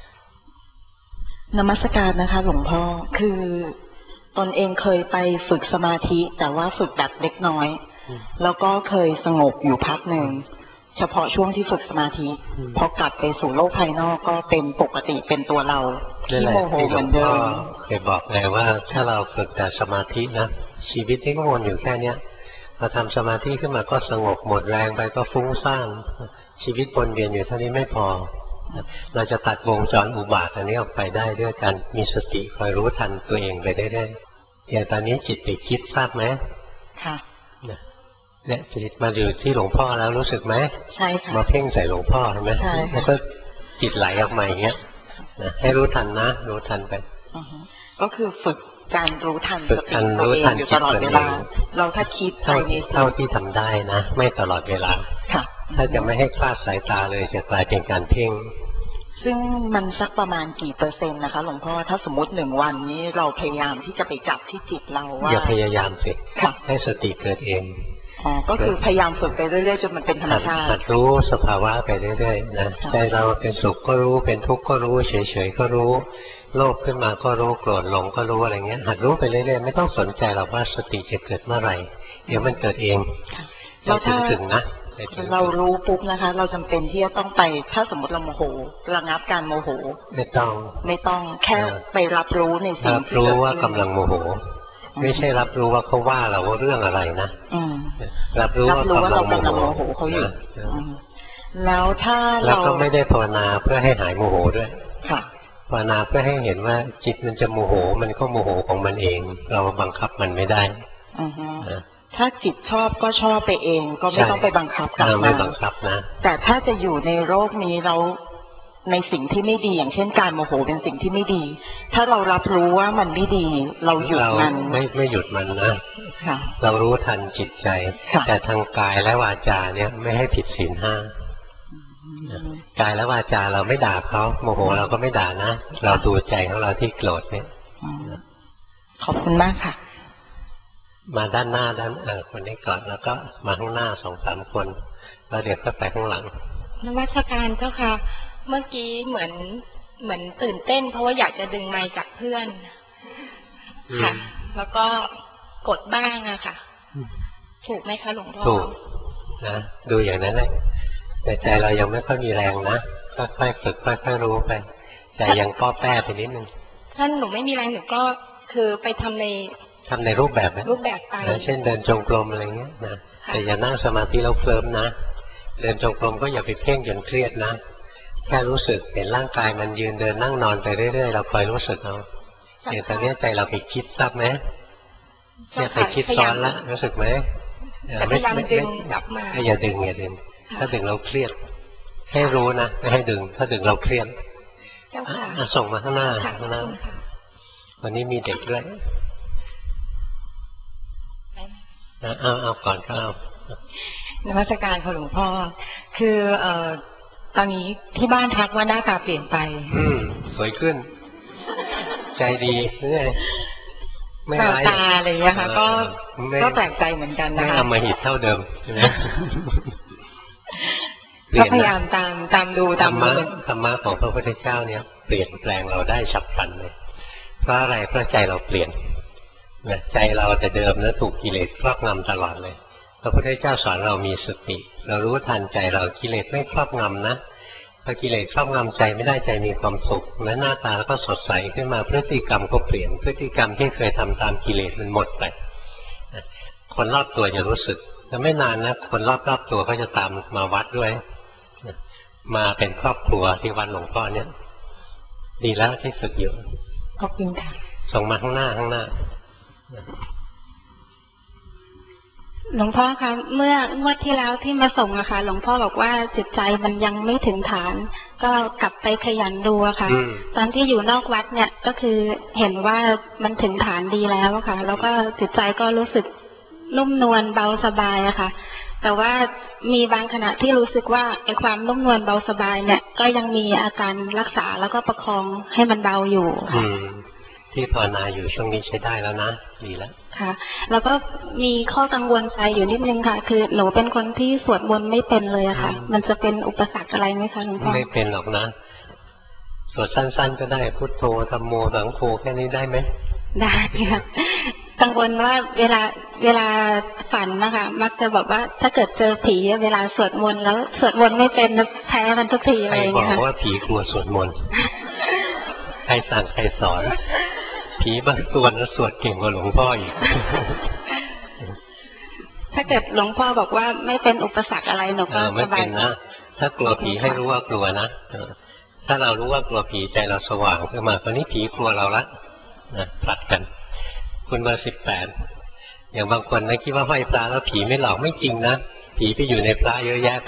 มัสการนะคะหลวงพ่อคือตนเองเคยไปฝึกสมาธิแต่ว่าฝึกแบบเล็กน้อยแล้วก็เคยสงบอยู่พักหนึ่งเฉพาะช่วงที่ฝึกสมาธิพอกลับไปสู่โลกภายนอกก็เป็นปกติเป็นตัวเราที่โมโหเหมือนเดิมเคยบอกไงว่าถ้าเราฝึกแต่สมาธินะชีวิตนี้ก็วนอยู่แค่เนี้ยพอทำสมาธิขึ้นมาก็สงบหมดแรงไปก็ฟุ้งซ่านชีวิตวนเวียนอยู่เท่านี้ไม่พอเราจะตัดวงจรอุบาทอันนี้ออกไปได้ด้วยการมีสติคอยรู้ทันตัวเองไปได้อย่างตอนนี้จิตไปคิดทราบไหมค่ะเนี่ยจิตมาอยู่ที่หลวงพ่อแล้วรู้สึกไหมใช่ค่ะมาเพ่งใส่หลวงพ่อใช่ไหมใช่แล้วก็จิตไหลออกมาอย่างเงี้ยให้รู้ทันนะรู้ทันไปก็คือฝึกการรู้ทันสติตัวเองอยู่ตลอดเวลาเราถ้าคิดเท่าที่ทำได้นะไม่ตลอดเวลาค่ะถ้าจะไม่ให้คลาดสายตาเลยจะกลายเป็นการเพ่งซึ่งมันสักประมาณกี่เปอร์เซ็นต์นะคะหลวงพ่อถ้าสมมติ1 วันนี้เราพยายามที่จะไปจับที่จิตเราว่าอย่าพยายามสิให้สติเกิดเองก็คือพยายามฝึกไปเรื่อยๆจนมันเป็นธรรมชาติหัดรู้สภาวะไปเรื่อยๆนะใจเราเป็นสุขก็รู้เป็นทุกข์ก็รู้เฉยๆก็รู้โลภขึ้นมาก็รู้โกรธหลงก็รู้อะไรเงี้ยหัดรู้ไปเรื่อยๆไม่ต้องสนใจหรอกว่าสติจะเกิดเมื่อไหร่เดี๋ยวมันเกิดเองเราถึงนะเรารู้ปุ๊บนะคะเราจำเป็นที่จะต้องไปถ้าสมมติเราโมโหระงับการโมโหไม่ต้องแค่ไปรับรู้ในสิ่งที่รู้ว่ากำลังโมโหไม่ใช่รับรู้ว่าเขาว่าเราว่าเรื่องอะไรนะรับรู้ว่ากำลังโมโหเขาอยู่แล้วถ้าเราก็ไม่ได้ภาวนาเพื่อให้หายโมโหด้วยภาวนาเพื่อให้เห็นว่าจิตมันจะโมโหมันก็โมโหของมันเองเราบังคับมันไม่ได้ถ้าจิตชอบก็ชอบไปเองก็ไม่ต้องไปบังคับกลับมาไม่บังคับนะแต่ถ้าจะอยู่ในโลกนี้เราในสิ่งที่ไม่ดีอย่างเช่นการโมโหเป็นสิ่งที่ไม่ดีถ้าเรารับรู้ว่ามันไม่ดีเราหยุดมันไม่หยุดมันนะเรารู้ทันจิตใจแต่ทางกายและวาจาเนี่ยไม่ให้ผิดศีล 5กายและวาจาเราไม่ด่าเขาโมโหเราก็ไม่ด่านะเราดูใจของเราที่โกรธเนี่ยขอบคุณมากค่ะมาด้านหน้าคนนี้ก่อนแล้วก็มาข้างหน้า2-3 คนแล้วเดี๋ยวก็ไปข้างหลังนมัสการเจ้าค่ะเมื่อกี้เหมือนตื่นเต้นเพราะว่าอยากจะดึงไมค์จากเพื่อนค่ะแล้วก็กดบ้างอะค่ะถูกไหมคะหลวงพ่อถูกนะดูอย่างนั้นแหละแต่ใจเรายังไม่ค่อยมีแรงนะค่อยๆฝึกค่อยๆรู้ไปใจยังป้อแป้ไปนิดนึงท่านหนูไม่มีแรงหนูก็คือไปทำในรูปแบบไหมรูปแบบไปเช่นเดินจงกรมอะไรเงี้ยนะแต่อย่านั่งสมาธิแล้วเคลิ้มนะเดินจงกรมก็อย่าไปเพ่งจนเครียดนะแค่รู้สึกเห็นร่างกายมันยืนเดินนั่งนอนไปเรื่อยๆเราคอยรู้สึกเอาอย่างตอนนี้ใจเราไปคิดทราบไหมเนี่ยไปคิดซ้อนละรู้สึกไหมพยายามดึงกลับมาอย่าดึงถ้าดึงเราเครียดให้รู้นะไม่ให้ดึงถ้าดึงเราเครียดส่งมาข้างหน้าวันนี้มีเด็กด้วยเอาก่อนก็เอานมัสการค่ะหลวงพ่อคือตอนนี้ที่บ้านทักว่าหน้าตาเปลี่ยนไปสวยขึ้นใจดีไม่ร้ายตาอะไรอย่างเงี้ยค่ะก็แปลกใจเหมือนกันนะคะไม่ทำมาหิดเท่าเดิมใช่ไหมก็พยายามตามดูธรรมะของพระพุทธเจ้าเนี่ยเปลี่ยนแปลงเราได้ฉับพลันเลยเพราะอะไรเพราะใจเราเปลี่ยนใจเราแต่เดิมแล้วถูกกิเลสครอบงำตลอดเลยพระพุทธเจ้าสอนเรามีสติเรารู้ทันใจเรากิเลสไม่ครอบงำนะพอกิเลสครอบงำใจไม่ได้ใจมีความสุขและหน้าตาก็สดใสขึ้นมาพฤติกรรมก็เปลี่ยนพฤติกรรมที่เคยทำตามกิเลสมันหมดไปคนรอบตัวจะรู้สึกแต่ไม่นานนะคนรอบตัวก็จะตามมาวัดด้วยมาเป็นครอบครัวที่วัดหลวงพ่อเนี่ยดีแล้วที่ฝึกอยู่ขอบคุณค่ะส่งมาข้างหน้าหลวงพ่อคะเมื่องวดที่แล้วที่มาส่งอะค่ะหลวงพ่อบอกว่าจิตใจมันยังไม่ถึงฐานก็กลับไปขยันดูอะค่ะตอนที่อยู่นอกวัดเนี่ยก็คือเห็นว่ามันถึงฐานดีแล้วอะค่ะแล้วก็จิตใจก็รู้สึกนุ่มนวลเบาสบายอะค่ะแต่ว่ามีบางขณะที่รู้สึกว่าไอ้ความนุ่มนวลเบาสบายเนี่ยก็ยังมีอาการรักษาแล้วก็ประคองให้มันเบาอยู่ที่ภาวนาอยู่ช่วงนี้ใช้ได้แล้วนะดีแล้วค่ะแล้วก็มีข้อกังวลใจอยู่นิดนึงค่ะคือหนูเป็นคนที่สวดมนต์ไม่เป็นเลยอะค่ะมันจะเป็นอุปสรรคอะไรไหมคะหลวงพ่อไม่เป็นหรอกนะสวดสั้นๆก็ได้พุทโธธัมโมสังโฆแค่นี้ได้ไหมได้ค่ะกังวลว่าเวลาฝันนะคะมักจะบอกว่าถ้าเกิดเจอผีเวลาสวดมนต์แล้วสวดมนต์ไม่เป็นแพ้มันทุกทีอะไรอย่างเงี้ยค่ะใครบอกว่าผีกลัวสวดมนต์ใครสั่งใครสอนผีบางตัวนั้นสวดเก่งกว่าหลวงพ่ออีกถ้าเกิดหลวงพ่อบอกว่าไม่เป็นอุปสรรคอะไรหนูก็สบายนะถ้ากลัวผีให้รู้ว่ากลัวนะถ้าเรารู้ว่ากลัวผีใจเราสว่างขึ้นมาตอนนี้ผีกลัวเราละนะผลัดกันคุณเบอร์18อย่างบางคนนะคิดว่าห้อยพระแล้วผีไม่หลอกไม่จริงนะผีไปอยู่ในพระเยอะแยะไป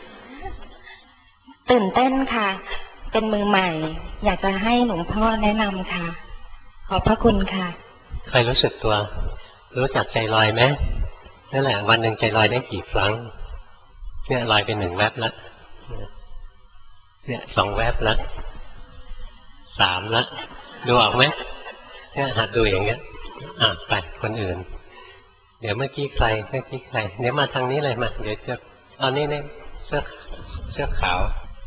ตื่นเต้นค่ะเป็นมือใหม่อยากจะให้หลวงพ่อแนะนำค่ะขอบพระคุณค่ะใครรู้สึกตัวรู้จักใจลอยไหมนั่นแหละวันหนึ่งใจลอยได้กี่ครั้งเนี่ยลอยไป1 แวบแล้วเนี่ย2 แวบแล้ว3แล้วดูออกไหมเนี่ยหัดดูอย่างเงี้ยไปคนอื่นเดี๋ยวเมื่อกี้ใครเดี๋ยวมาทางนี้เลยมาเดี๋ยวจะตอนนี้เนี่ยเสื้อขาว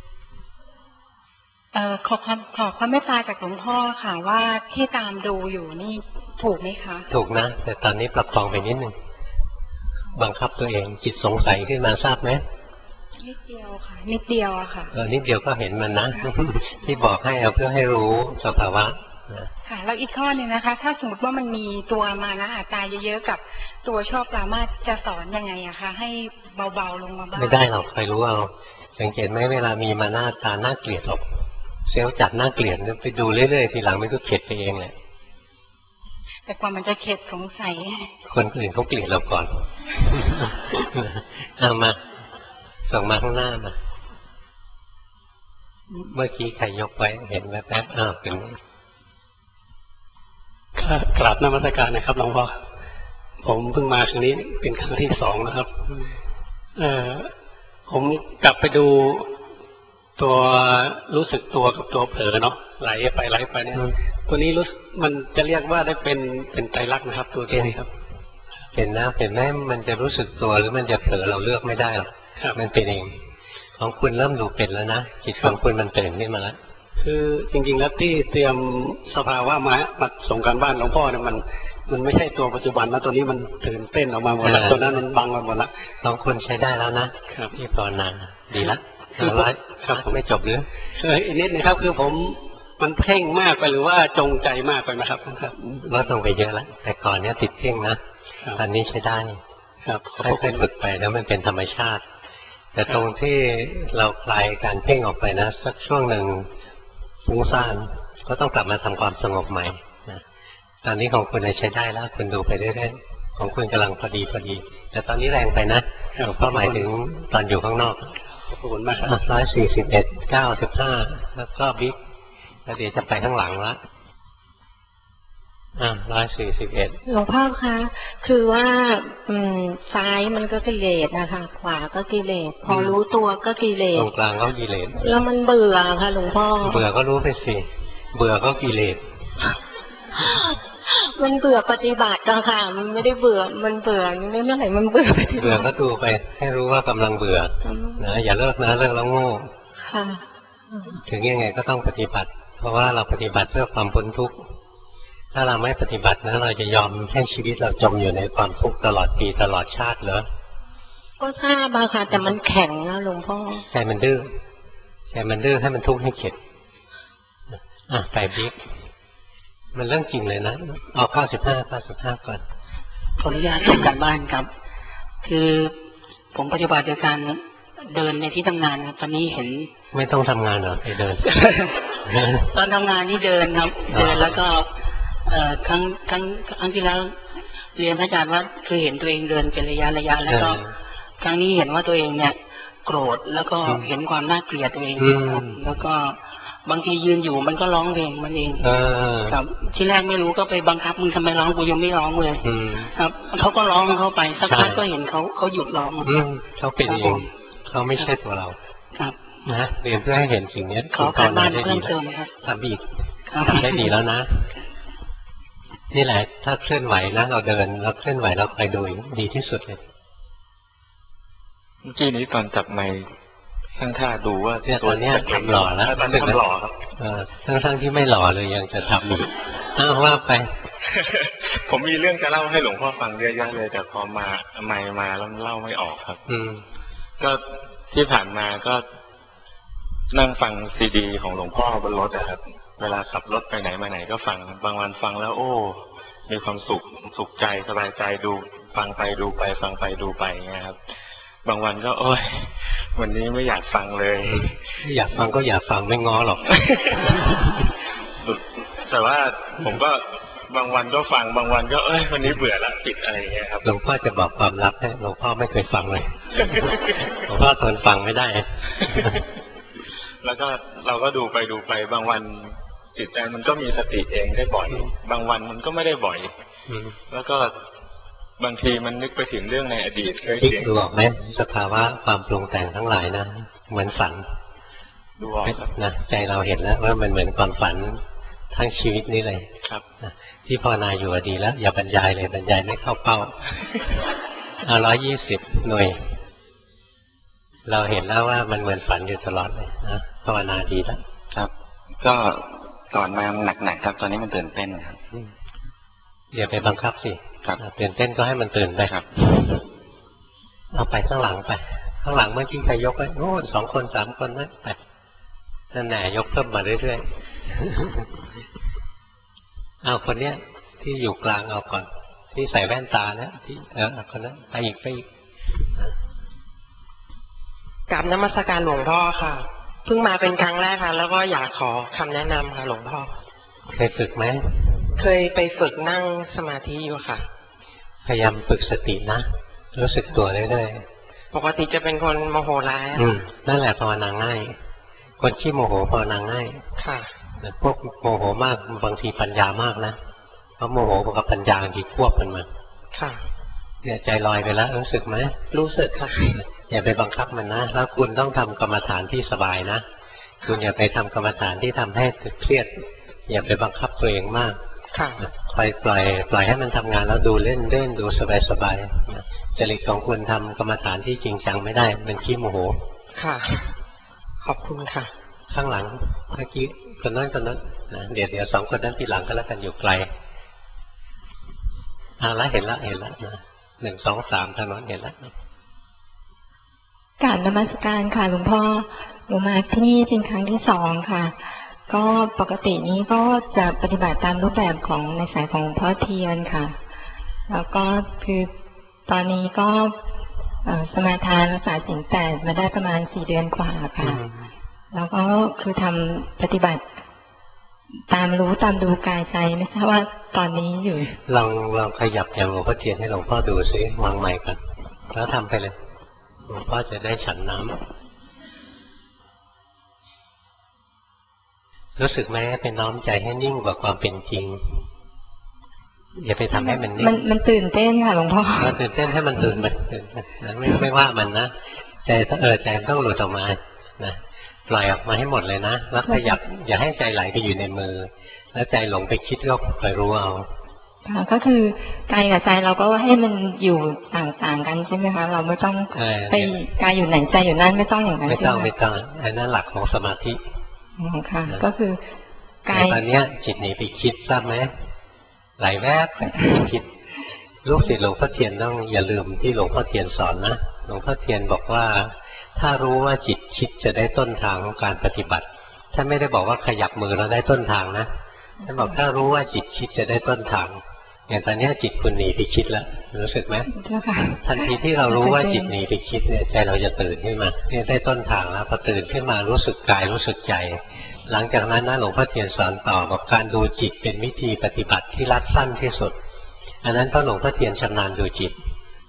ขอความเมตตาจากหลวงพ่อค่ะว่าที่ตามดูอยู่นี่ถูกไหมคะถูกนะแต่ตอนนี้ปรับปรุงไปนิดนึงบังคับตัวเองจิตสงสัยขึ้นมาทราบไหมนิดเดียวค่ะนิดเดียวอะค่ะนิดเดียวก็เห็นมันนะ ที่บอกให้เอาเพื่อให้รู้สภาวะค่ะแล้วอีกข้อนึงนะคะถ้าสมมติว่ามันมีตัวมานะอัตตาเยอะๆกับตัวชอบปรามาสจะสอนยังไงอะคะให้เบาๆลงมาบ้างไม่ได้หรอกใครรู้เอาสังเกตไหมเวลามีมานะอัตตาน่าเกลียดหรอกเซลล์จัดน่าเกลียดไปดูเรื่อยๆทีหลังไม่ก็เข็ดไปเองแหละแต่กว่ามันจะเข็ดสงสัยคนอื่นเขาเกลียดเราก่อนเอามาส่งมาข้างหน้ามาเมื่อกี้ใครยกไว้เห็นแวบๆเป็นกราบนมัสการนะครับหลวงพ่อผมเพิ่งมาครั้งนี้เป็นครั้งที่2นะครับผมกลับไปดูตัวรู้สึกตัวกับตัวเผลอเนาะไหลไปเนี่ยตัวนี้มันจะเรียกว่าได้เป็นไตรลักษณ์นะครับตัวนี้ครับเป็นนะเป็นแม้มันจะรู้สึกตัวหรือมันจะเผลอเราเลือกไม่ได้หรอกมันเป็นเองของคุณเริ่มดูเป็นแล้วนะจิตของคุณมันตื่นขึ้นมาแล้วคือจริงๆแล้วที่เตรียมสภาวะมาส่งการบ้านหลวงพ่อเนี่ยมันไม่ใช่ตัวปัจจุบันนะตัวนี้มันตื่นเต้นออกมาหมดแล้วตัวนั้นมันบังมาหมดแล้วของคุณใช้ได้แล้วนะครับที่ภาวนาดีละครับไม่จบหรืออีกนิดนะครับคือผมมันเพ่งมากไปหรือว่าจงใจมากไปนะครับลดลงไปเยอะแล้วแต่ก่อนเนี้ยติดเพ่งนะตอนนี้ใช้ได้ครับค่อยๆฝึกไปแล้วมันเป็นธรรมชาติแต่ตรงที่เราคลายการเพ่งออกไปนะสักช่วงหนึ่งฟุ้งซ่านก็ต้องกลับมาทำความสงบใหม่นะตอนนี้ของคุณใช้ได้แล้วคุณดูไปเรื่อยๆของคุณกำลังพอดีแต่ตอนนี้แรงไปนะเพราะหมายถึงตอนอยู่ข้างนอกขอบคุณมาก 141 95แล้วก็บิ๊กแล้วเดี๋ยวจะไปข้างหลังละ141 หลวงพ่อคะคือว่าซ้ายมันก็กิเลสนะคะขวาก็กิเลสพอรู้ตัวก็กิเลสตรงกลางก็กิเลสแล้วมันเบื่อค่ะหลวงพ่อเบื่อก็รู้ไปสิเบื่อก็กิเลสมันเบื่อปฏิบัติค่ะมันไม่ได้เบื่อมันเบื่อเมื่อไหร่มันเบื่อเบื่อก็ดูไปให้รู้ว่ากำลังเบื่อนะอย่าเลิกนะเลิกแล้วโง่ค่ะถึงยังไงก็ต้องปฏิบัติเพราะว่าเราปฏิบัติเพื่อความพ้นทุกข์ถ้าเราไม่ปฏิบัตินะเราจะยอมให้ชีวิตเราจมอยู่ในความทุกข์ตลอดปีตลอดชาติเหรอก็ทราบค่ะแต่มันแข็งนะหลวงพ่อใจมันดื้อให้มันทุกข์ให้เข็ดไปบิ๊กมันเรื่องจริงเลยนะเอา95ก่อนขออนุญาตส่งการบ้านครับคือผมปฏิบัติโดยการเดินในที่ทำงานครับตอนนี้เห็นไม่ต้องทำงานหรอไปเดินตอนทำงานนี่เดินครับเดินแล้วก็ครั้งที่แล้วเรียนพระอาจารย์ว่าคือเห็นตัวเองเดินเป็นระยะแล้วก็ครั้งนี้เห็นว่าตัวเองเนี่ยโกรธแล้วก็เห็นความน่าเกลียดตัวเองครับแล้วก็บางทียืนอยู่มันก็ร้องเพลงมันเองครับที่แรกไม่รู้ก็ไปบังคับมึงทำไมร้องกูยังไม่ร้องเลยครับเขาก็ร้องเข้าไปสักพักก็เห็นเขาหยุดร้องเขาเป็นเองเขาไม่ใช่ตัวเราครับนะเรียนเพื่อให้เห็นสิ่งนี้ขอการบ้านเพิ่มเติมครับทำอีกทำได้ดีแล้วนะนี่แหละถ้าเคลื่อนไหวนะเราเดินเราเคลื่อนไหวเราไปดูดีที่สุดเลยเมื่อกี้นี้ตอนจับไมค์ตั้งท่าดูว่าตอนนี้ทำหล่อแล้วตอนนี้ทำหล่อครับทั้งที่ไม่หล่อเลยยังจะทำอีกว่าไปผมมีเรื่องจะเล่าให้หลวงพ่อฟังเยอะแยะเลยแต่พอมาไมค์มาแล้วเล่าไม่ออกครับก็ที่ผ่านมาก็นั่งฟังซีดีของหลวงพ่อบนรถนะครับเวลาขับรถไปไหนมาไหนก็ฟังบางวันฟังแล้วโอ้มีความสุขใจสบายใจดูฟังไปดูไปฟังไปดูไปนะครับบางวันก็โอ้ยวันนี้ไม่อยากฟังเลยอยากฟังก็อยากฟังไม่ง้อหรอกแต่ว่าผมก็บางวันก็ฟังบางวันก็วันนี้เบื่อละปิดอะไรอย่างเงี้ยครับหลวงพ่อจะบอกความลับให้หลวงพ่อไม่เคยฟังเลยหลวงพ่อทนฟังไม่ได้แล้วก็เราก็ดูไปบางวันจิตใจมันก็มีสติเองได้บ่อยบางวันมันก็ไม่ได้บ่อยแล้วก็บางทีมันนึกไปถึงเรื่องในอดีตเคยดูออกไหมสภาวะความปรุงแต่งทั้งหลายนะเหมือนฝันดูออกนะใจเราเห็นแล้วว่ามันเหมือนความฝันทั้งชีวิตนี้เลยครับที่ภาวนาอยู่ดีแล้วอย่าบรรยายเลยบรรยายไม่เข้าเป้า120 หน่วยเราเห็นแล้วว่ามันเหมือนฝันอยู่ตลอดเลยนะภาวนาดีแล้วครับก็ก่อนมาหนักๆครับตอนนี้มันตื่นเต้นครับอย่าไปบังคับสิตื่นเต้นก็ให้มันตื่นไปครับเอาไปข้างหลังไปข้างหลังเมื่อกี้ใครยกไว้โน่น2 คน 3 คนนะไปนั่นแหละยกเพิ่มมาเรื่อยๆเอาคนเนี้ยที่อยู่กลางเอาก่อนที่ใส่แว่นตาเนี่ยที่คนนั้นไปอีกกราบนมัสการหลวงพ่อค่ะเพิ่งมาเป็นครั้งแรกค่ะแล้วก็อยากขอคำแนะนำค่ะหลวงพ่อเคยฝึกไหมเคยไปฝึกนั่งสมาธิอยู่ค่ะพยายามฝึกสตินะรู้สึกตัวเรื่อยๆปกติจะเป็นคนโมโหร้ายนั่นแหละภาวนาง่ายคนที่โมโหภาวนาง่ายค่ะพวกโมโหมากบางทีปัญญามากนะเพราะโมโหกับปัญญาที่ควบกันมาค่ะเนี่ยใจลอยไปแล้วรู้สึกไหมรู้สึกค่ะอย่าไปบังคับมันนะแล้วคุณต้องทำกรรมฐานที่สบายนะคุณอย่าไปทำกรรมฐานที่ทำให้เครียดอย่าไปบังคับตัวเองมากคอยปล่อยให้มันทำงานแล้วดูเล่นดูสบายจริตของคุณทำกรรมฐานที่จริงจังไม่ได้มันขี้โมโหค่ะขอบคุณค่ะข้างหลังเมื่อกี้คนนั้นนะเดี๋ยว2 คนนั้นทีหลังก็แล้วกันอยู่ไกลแล้วเห็นละนะ1 2 3ทางนั้นเห็นละกราบนมัสการค่ะหลวงพ่อหนูมาที่นี่เป็นครั้งที่2ค่ะก็ปกตินี้ก็จะปฏิบัติตามรูปแบบของในสายของหลวงพ่อเทียนค่ะแล้วก็คือตอนนี้ก็สมาทานรักษาศีล 8มาได้ประมาณ4 เดือนกว่าค่ะแล้วก็คือทำปฏิบัติตามรู้ตามดูกายใจไม่ทราบว่าตอนนี้อยู่ลองขยับอย่างหลวงพ่อเทียนให้หลวงพ่อดูซิวางใหม่กันแล้วทำไปเลยหลวงพ่อจะได้ฉันน้ำรู้สึกไหมเป็นน้อมใจให้นิ่งกว่าความเป็นจริงอย่าไปทำให้มันนิ่งมันตื่นเต้นค่ะหลวงพ่อตื่นเต้นให้มันตื่นไม่ว่ามันนะใจต้องหลุดออกมานะปล่อยออกมาให้หมดเลยนะแล้วขยับอย่าให้ใจไหลไปอยู่ในมือแล้วใจหลงไปคิดก็คอยรู้เอาค่ะก็คือกายกับใจเราก็ให้มันอยู่ต่างกันใช่ไหมคะเราไม่ต้องไปกายอยู่ไหนใจอยู่นั่นไม่ต้องอย่างนั้นไม่ต้องอันนั้นหลักของสมาธิค่ะก็คือกายตอนนี้จิตหนีไปคิดทราบไหมไหลแวบไปคิดลูกศิษย์หลวงพ่อเทียนต้องอย่าลืมที่หลวงพ่อเทียนสอนนะหลวงพ่อเทียนบอกว่าถ้ารู้ว่าจิตคิดจะได้ต้นทางของการปฏิบัติท่านไม่ได้บอกว่าขยับมือแล้วได้ต้นทางนะท่านบอกถ้ารู้ว่าจิตคิดจะได้ต้นทางอย่างตอนนี้จิตคุณหนีไปคิดแล้วรู้สึกไหมทันทีที่เรารู้ว่าจิตหนีไปคิดเนี่ยใจเราจะตื่นขึ้นมาเนี่ยได้ต้นทางแล้วพอตื่นขึ้นมารู้สึกกายรู้สึกใจหลังจากนั้นนะหลวงพ่อเทียนสอนต่อบอกการดูจิตเป็นวิธีปฏิบัติที่รัดสั้นที่สุดอันนั้นเพราะหลวงพ่อเทียนชำนาญดูจิต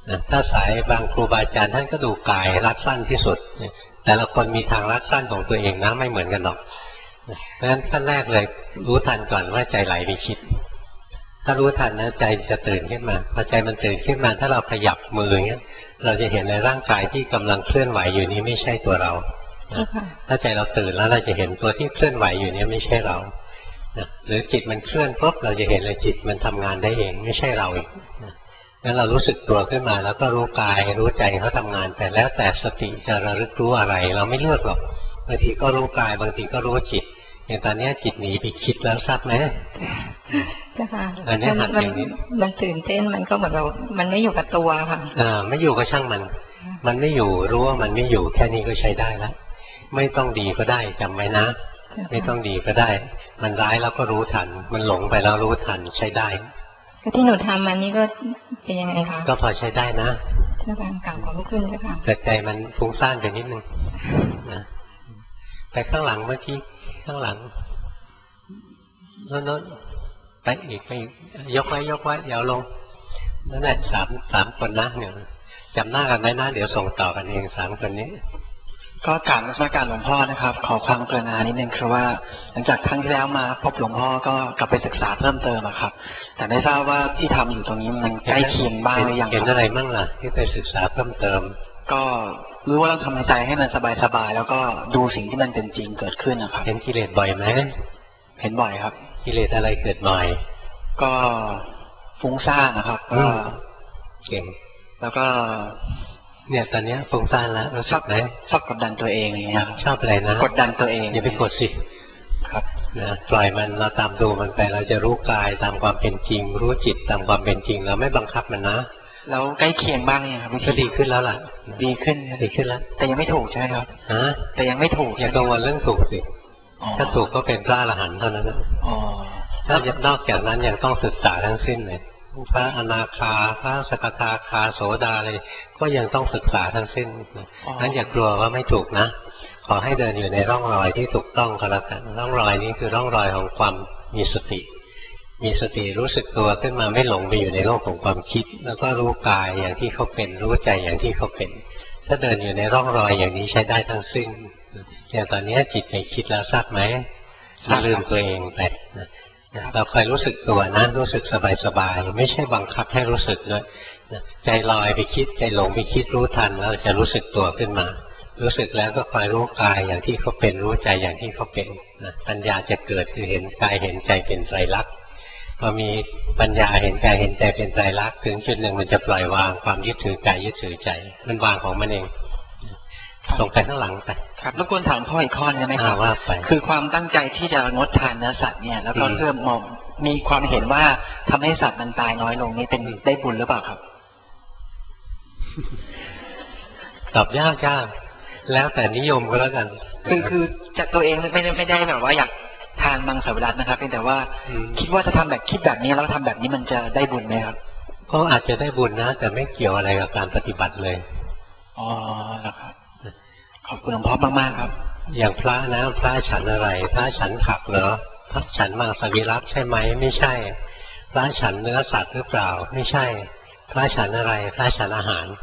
ถ้าสายบางครูบาอาจารย์ท่านก็ดูกายรัดสั้นที่สุดแต่ละคนมีทางรัดสั้นของตัวเองนะไม่เหมือนกันหรอกเพราะฉะนั้นขั้นแรกเลยรู้ทันก่อนว่าใจไหลไปคิดถ้ารู้ทันนะใจจะตื่นขึ้นมาพอใจมันตื่นขึ้นมาถ้าเราขยับมืออย่างเงี้ยเราจะเห็นในร่างกายที่กำลังเคลื่อนไหวอยู่นี้ไม่ใช่ตัวเราถ้าใจเราตื่นแล้วเราจะเห็นตัวที่เคลื่อนไหวอยู่นี้ไม่ใช่เราหรือจิตมันเคลื่อนปุ๊บเราจะเห็นเลยจิตมันทำงานได้เองไม่ใช่เราอีกงั้นเรารู้สึกตัวขึ้นมาแล้วก็รู้กายรู้ใจเขาทำงานแต่แล้วแต่สติจะระลึกรู้อะไรเราไม่เลือกหรอกบางทีก็รู้กายบางทีก็รู้จิตอย่างตอนนี้จิตหนีไปคิดแล้วทราบไหมค่ะอันนี้หัดอย่างนี้มันตื่นเต้นมันก็เหมือนเรามันไม่อยู่กับตัวค่ะไม่อยู่ก็ช่างมันไม่อยู่รู้ว่ามันไม่อยู่แค่นี้ก็ใช้ได้แล้วไม่ต้องดีก็ได้จำไว้นะไม่ต้องดีก็ได้มันร้ายแล้วก็รู้ทันมันหลงไปแล้วรู้ทันใช้ได้ก็ที่หนูทำมันนี่ก็เป็นยังไงคะก็พอใช้ได้นะเจ้าค่ะกล่าวขอบพระคุณเจ้าค่ะแต่ใจมันฟุ้งซ่านไปนิดนึงนะไปข้างหลังเมื่อกี้ข้างหลังโน้นไปอีกยกไว้อย่าลงนั่นแหละสามคนนะเนี่ยจำหน้ากันไหมนะเดี๋ยวส่งต่อกันเอง3 คนนี้ก็กราบนมัสการหลวงพ่อนะครับขอความกรุณานิดนึงคือว่าหลังจากครั้งที่แล้วมาพบหลวงพ่อก็กลับไปศึกษาเพิ่มเติมครับแต่ไม่ทราบว่าที่ทำอยู่ตรงนี้มันใกล้เคียงบ้างหรือยังเห็นอะไรบ้างล่ะที่ไปศึกษาเพิ่มเติมก็รู้ว่าต้องทำใจให้มันสบายๆแล้วก็ดูสิ่งที่มันเป็นจริงเกิดขึ้นนะครับเห็นกิเลสบ่อยไหมเห็นบ่อยครับกิเลสอะไรเกิดบ่อยก็ฟุ้งซ่านนะครับก็เก่งแล้วก็เนี่ยตอนนี้ฟุ้งซ่านแล้วรู้สึกไหมชอบกดดันตัวเองอย่างเงี้ยชอบอะไรนะกดดันตัวเองอย่าไปกดสิครับนะปล่อยมันเราตามดูมันไปเราจะรู้กายตามความเป็นจริงรู้จิตตามความเป็นจริงเราไม่บังคับมันนะแล้วใกล้เคียงบ้างยังครับก็ดีขึ้นแล้วล่ะดีขึ้นแล้วแต่ยังไม่ถูกใช่ไหมครับแต่ยังไม่ถูกอย่ากังวลเรื่องถูกสิถ้าถูกก็เป็นพระอรหันต์เท่านั้นนะถ้านอกจากนั้นยังต้องศึกษาทั้งสิ้นเลยพระอนาคาพระสกทาคาโสดาเลยก็ยังต้องศึกษาทั้งสิ้นนั้นอย่ากลัวว่าไม่ถูกนะขอให้เดินอยู่ในร่องรอยที่ถูกต้องก็แล้วกันร่องรอยนี้คือร่องรอยของความมีสติรู้สึกตัวขึ้นมาไม่หลงไปอยู่ในโลกของความคิดแล้วก็รู้กายอย่างที่เขาเป็นรู้ใจอย่างที่เขาเป็นถ้าเดินอยู่ในร่องรอยอย่างนี้ใช้ได้ทั้งสิ้นอย่างตอนนี้จิตไปคิดแล้วทราบไหมลืมตัวเองไปเราคอยรู้สึกตัวนะรู้สึกสบายๆไม่ใช่บังคับให้รู้สึกด้วยใจลอยไปคิดใจหลงไปคิดรู้ทันแล้วจะรู้สึกตัวขึ้นมารู้สึกแล้วก็คอยรู้กายอย่างที่เขาเป็นรู้ใจอย่างที่เขาเป็นปัญญาจะเกิดคือเห็นกายเห็นใจเป็นไตรลักษณ์พอมีปัญญาเห็นกายเห็นใจเป็นไตรลักษณ์ถึงจุดหนึ่งมันจะปล่อยวางความยึดถือกายยึดถือใจมันวางของมันเองส่งไปข้างหลังไปครับแล้วควรถามพ่ออีกข้อนึงไหมครับว่าไปคือความตั้งใจที่จะงดทานเนื้อสัตว์เนี่ยแล้วก็เริ่มมองมีความเห็นว่าทำให้สัตว์มันตายน้อยลงนี่เป็นได้บุญหรือเปล่าครับตอบยากแล้วแต่นิยมก็แล้วกันคือจากตัวเองไม่ได้แบบว่าอยากทานมังสวิรัตินะครับแต่ว่าคิดว่าจะทำคิดแบบนี้แล้วทำแบบนี้มันจะได้บุญไหมครับก็อาจจะได้บุญนะแต่ไม่เกี่ยวอะไรกับการปฏิบัติเลยอ๋อครับขอบคุณหลวงพ่อมากๆครับอย่างพระนะพระฉันอะไรพระฉันผักเหรอพระฉันมังสวิรัติใช่ไหมไม่ใช่พระฉันเนื้อสัตว์หรือเปล่าไม่ใช่พระฉันอะไรพระฉันอาหาร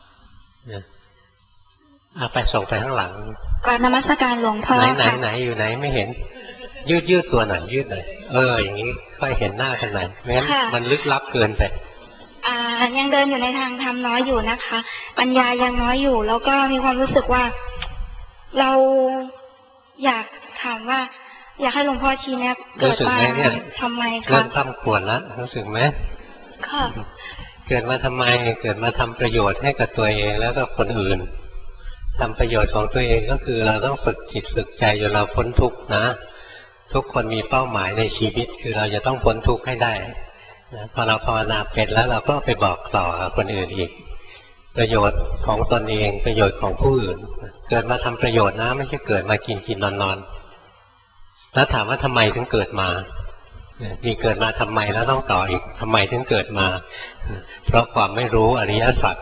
ไปส่งไปข้างหลังกราบนมัสการหลวงพ่อไหนอยู่ไหนไม่เห็นยืดตัวหน่อยยืดหน่อยอย่างนี้ค่อยเห็นหน้ากันหน่อยไม่งั้นมันลึกลับเกินไปยังเดินอยู่ในทางธรรมน้อยอยู่นะคะปัญญายังน้อยอยู่แล้วก็มีความรู้สึกว่าเราอยากถามว่าอยากให้หลวงพ่อชี้แนะเกิดมาทำไมคะเริ่มทำขวดแล้วรู้สึกไหมค่ะเกิดมาทำไมเกิดมาทำประโยชน์ให้กับตัวเองแล้วก็คนอื่นทำประโยชน์ของตัวเองก็คือเราต้องฝึกจิตฝึกใจจนเราพ้นทุกข์นะทุกคนมีเป้าหมายในชีวิตคือเราจะต้องพ้นทุกข์ให้ได้นะพอเราภาวนาเป็นแล้วเราก็ไปบอกต่อคนอื่นอีกประโยชน์ของตนเองประโยชน์ของผู้อื่นเกิดมาทำประโยชน์นะไม่ใช่เกิดมากินนอนแล้วถามว่าทำไมถึงเกิดมามีเกิดมาทำไมแล้วต้องต่ออีกทำไมถึงเกิดมาเพราะความไม่รู้อริยสัจ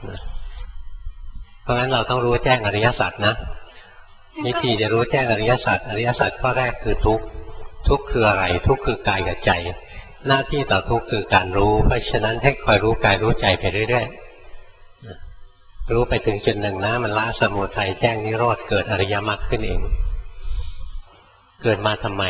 เพราะฉะนั้นเราต้องรู้แจ้งอริยสัจนะวิธีจะรู้แจ้งอริยสัจข้อแรกคือทุกข์คืออะไรทุกข์คือกายกับใจหน้าที่ต่อทุกข์คือการรู้เพราะฉะนั้นให้คอยรู้กายรู้ใจไปเรื่อยรู้ไปถึงจุดหนึ่งนะมันละสมุทัยแจ้งนิโรธเกิดอริยมรรคขึ้นเองเกิดมาทำไม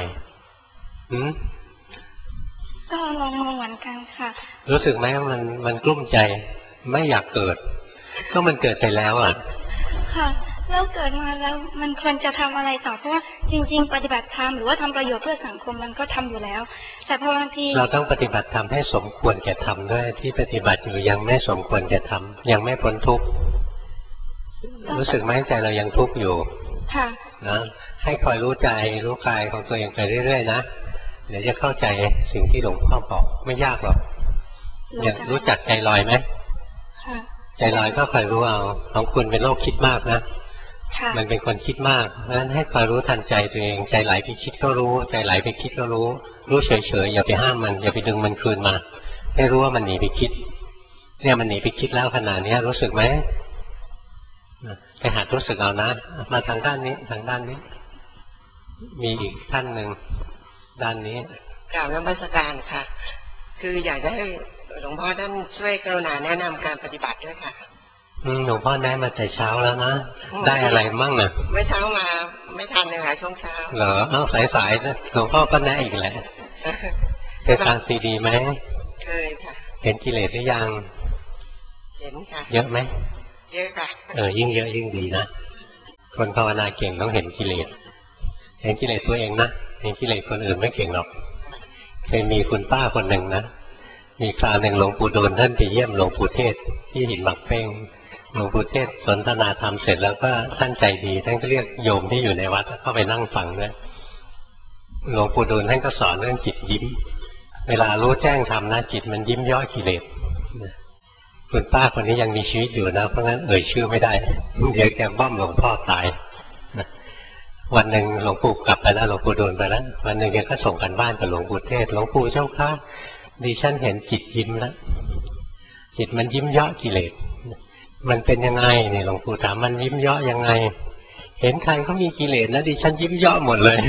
ก็ลองเหมือนกันค่ะรู้สึกไหมมันกลุ้มใจไม่อยากเกิดก็มันเกิดไปแล้วอ่ะค่ะแล้วเกิดมาแล้วมันควรจะทำอะไรต่อเพราะว่าจริงๆปฏิบัติธรรมหรือว่าทำประโยชน์เพื่อสังคมมันก็ทำอยู่แล้วแต่พอบางทีเราต้องปฏิบัติธรรมให้สมควรแก่ธรรมด้วยที่ปฏิบัติอยู่ยังไม่สมควรแก่ธรรมยังไม่พ้นทุกข์รู้สึกไหมใจเรายังทุกข์อยู่ค่ะนะให้คอยรู้ใจรู้กายของตัวเองไปเรื่อยๆนะเดี๋ยวจะเข้าใจสิ่งที่หลวงพ่อบอกไม่ยากหรอกอยากรู้จักใจลอยไหมใจลอยก็คอยรู้เอาของคุณเป็นโรคคิดมากนะมันเป็นคนคิดมากเพราะฉะนั้นให้คอยรู้ทันใจตัวเองใจไหลไปคิดก็รู้ใจไหลไปคิดก็รู้รู้เฉยๆอย่าไปห้ามมันอย่าไปดึงมันคืนมาให้รู้ว่ามันหนีไปคิดเนี่ยมันหนีไปคิดแล้วขนาดนี้รู้สึกไหมไปหัดรู้สึกเอานะมาทางด้านนี้ทางด้านนี้มีอีกท่านหนึ่งด้านนี้กล่าวนมัสการค่ะคืออยากให้หลวงพ่อท่านช่วยกรุณาแนะนำการปฏิบัติด้วยค่ะหลวงพ่อแนะมาแต่เช้าแล้วนะได้อะไรมั่งอ่ะไม่เช้ามาไม่ทันเลยค่ะช่วงเช้าเหรอเอาสายๆนะหลวงพ่อก็แนะอีกแหละเคยฟังซีดีไหมเคยค่ะเห็นกิเลสหรือยังเห็นค่ะเยอะไหมเยอะค่ะยิ่งเยอะยิ่งดีนะคนภาวนาเก่งต้องเห็นกิเลสเห็นกิเลสตัวเองนะเห็นกิเลสคนอื่นไม่เก่งหรอกเคยมีคุณป้าคนหนึ่งนะมีคราวหนึ่งหลวงปู่ดูลท่านไปเยี่ยมหลวงปู่เทศที่หินบักเป้งหลวงปู่เทศสนทนาธรรมเสร็จแล้วก็ท่านใจดีท่านก็เรียกโยมที่อยู่ในวัดเข้าไปนั่งฟังด้วยหลวงปู่ดูลท่านก็สอนเรื่องจิตยิ้มเวลารู้แจ้งธรรมนะจิตมันยิ้มย่อกิเลสคุณป้าคนนี้ยังมีชีวิตอยู่นะเพราะงั้นชื่อไม่ได้เดี๋ยวแกบ้อมหลวงพ่อตายวันหนึ่งหลวงปู่กลับไปแล้วหลวงปู่ดูลไปแล้ววันหนึ่งแกก็ส่งกันบ้านกับหลวงปู่เทศหลวงปู่เจ้าค่ะดิฉันเห็นจิตยิ้มแล้วจิตมันยิ้มเยาะกิเลสมันเป็นยังไงเนี่ยหลวงปู่ถามมันยิ้มเยาะยังไงเห็นใครเขามีกิเลสนะดิฉันยิ้มเยาะหมดเลย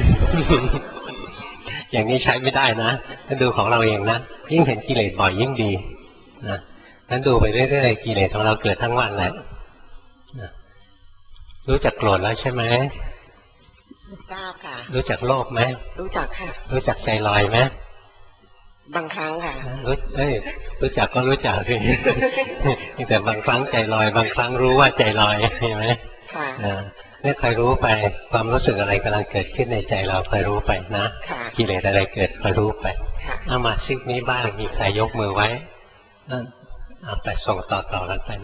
อย่างนี้ใช้ไม่ได้นะถ้าดูของเราเองนะยิ่งเห็นกิเลสบ่อยยิ่งดีนะนั้นดูไปเรื่อยๆกิเลสของเราเกิดทั้งวันแหละรู้จักโกรธแล้วใช่ไหมทราบค่ะรู้จักโลภไหมรู้จักค่ะรู้จักใจลอยไหมบางครั้งค่ะรู้จักก็รู้จักสิแต่บางครั้งใจลอยบางครั้งรู้ว่าใจลอยใช่ไหมค่ะเนี่ยใครรู้ไปความรู้สึกอะไรกำลังเกิดขึ้นในใจเราคอยรู้ไปนะกิเลสอะไรเกิดคอยรู้ไปเอามาซิกนี้บ้างมีใครยกมือไว้เอาไปส่งต่อกันไป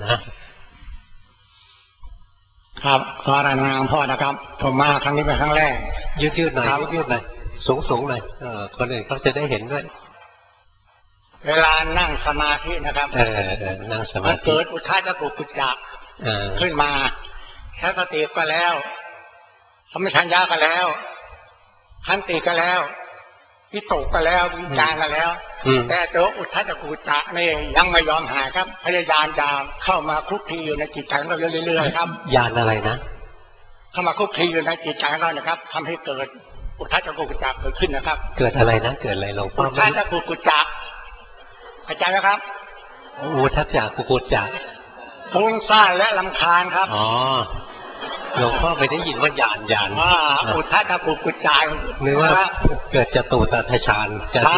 นะครับขอรายงานพ่อนะครับผมมาครั้งนี้เป็นครั้งแรกยืดหน่อยยืดหน่อยสูงหน่อยคนอื่นเขาจะได้เห็นด้วยเวลานั่งสมาธินะครับนั่งสมาธิเกิดอุทาจกุกุจจะขึ้นมาแค่สติก็แล้วสมัชัญญาก็แล้วขันติก็แล้ววิตกก็แล้ววิจารก็แล้วแต่ตัวอุทาจกุกุจจะนี่ยังไม่ยอมหายครับพยายามจะเข้ามาคลุกคลีอยู่ในจิตใจเราเรื่อยๆครับญาณอะไรนะเข้ามาคลุกคลีอยู่ในจิตใจเรานะครับทำให้เกิดอุทาจกุกุจจะเกิดขึ้นนะครับเกิดอะไรนะเกิดอะไรหลวงพ่ออุทาจกุกุจจะเข้าใจไหมครับอุทาจกุกุจจะฟุ้งซ่านและรำคาญครับอ๋อหลวงพ่อไปได้ยินว่าญาณอุทาจกุกุจจะนึกว่าเกิดจตุตถฌาน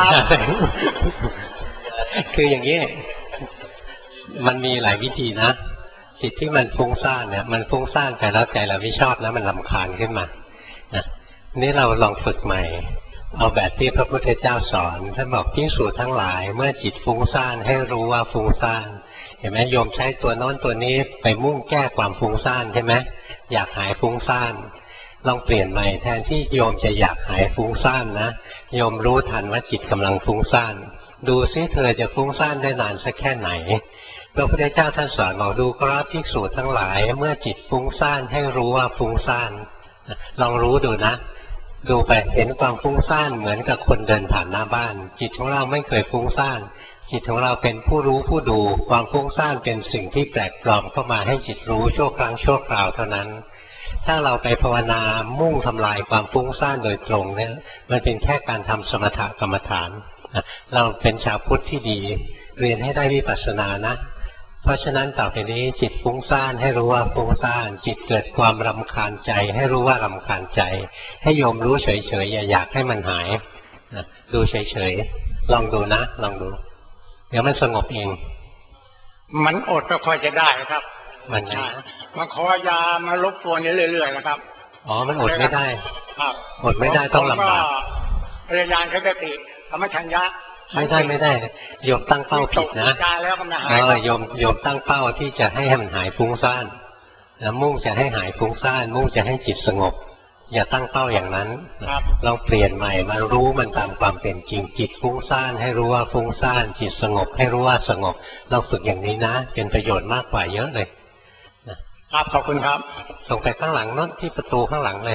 คืออย่างนี้มันมีหลายวิธีนะจิตที่มันฟุ้งซ่านเนี่ยมันฟุ้งซ่านแต่แล้วใจเราไม่ชอบแล้วมันรำคาญขึ้นมานะนี่เราลองฝึกใหม่เอาแบบที่พระพุทธเจ้าสอนท่านบอกภิกษุทั้งหลายเมื่อจิตฟุ้งซ่านให้รู้ว่าฟุ้งซ่านเห็นไหมโยมใช้ตัวโน้นตัวนี้ไปมุ่งแก้ความฟุ้งซ่านใช่ไหมอยากหายฟุ้งซ่านลองเปลี่ยนใหม่แทนที่โยมจะอยากหายฟุ้งซ่านนะโยมรู้ทันว่าจิตกำลังฟุ้งซ่านดูซิเธอจะฟุ้งซ่านได้นานสักแค่ไหนพระพุทธเจ้าท่านสอนบอกดูกราภิกษุทั้งหลายเมื่อจิตฟุ้งซ่านให้รู้ว่าฟุ้งซ่านลองรู้ดูนะดูไปเห็นความฟุ้งซ่านเหมือนกับคนเดินผ่านหน้าบ้านจิตของเราไม่เคยฟุ้งซ่านจิตของเราเป็นผู้รู้ผู้ดูความฟุ้งซ่านเป็นสิ่งที่แปลกปลอมเข้ามาให้จิตรู้ชั่วครั้งชั่วคราวเท่านั้นถ้าเราไปภาวนามุ่งทำลายความฟุ้งซ่านโดยตรงเนี่ยมันเป็นแค่การทำสมถกรรมฐานเราเป็นชาวพุทธที่ดีเรียนให้ได้วิปัสสนานะเพราะฉะนั้นต่อไปนี้จิตฟุ้งซ่านให้รู้ว่าฟุ้งซ่านจิตเกิดความรำคาญใจให้รู้ว่ารำคาญใจให้โยมรู้เฉยๆอย่าอยากให้มันหายดูเฉยๆลองดูนะลองดูเดี๋ยวมันสงบเองมันอดไม่ค่อยจะได้ครับมันใช่มาขอยามารบกวนเรื่อยๆนะครับอ๋อมันอดไม่ได้ครับอดไม่ได้ต้องลำบากพยายามสติธรรมชัญญะไม่ได้โยมตั้งเป้าผิดนะโยมตั้งเป้าที่จะให้มันหายฟุ้งซ่านแล้วมุ่งจะให้หายฟุ้งซ่านมุ่งจะให้จิตสงบอย่าตั้งเป้าอย่างนั้นลองเปลี่ยนใหม่มารู้มันตามความเป็นจริงจิตฟุ้งซ่านให้รู้ว่าฟุ้งซ่านจิตสงบให้รู้ว่าสงบเราฝึกอย่างนี้นะเป็นประโยชน์มากกว่าเยอะเลยครับขอบคุณครับส่งไปข้างหลังนั่นที่ประตูข้างหลังเลย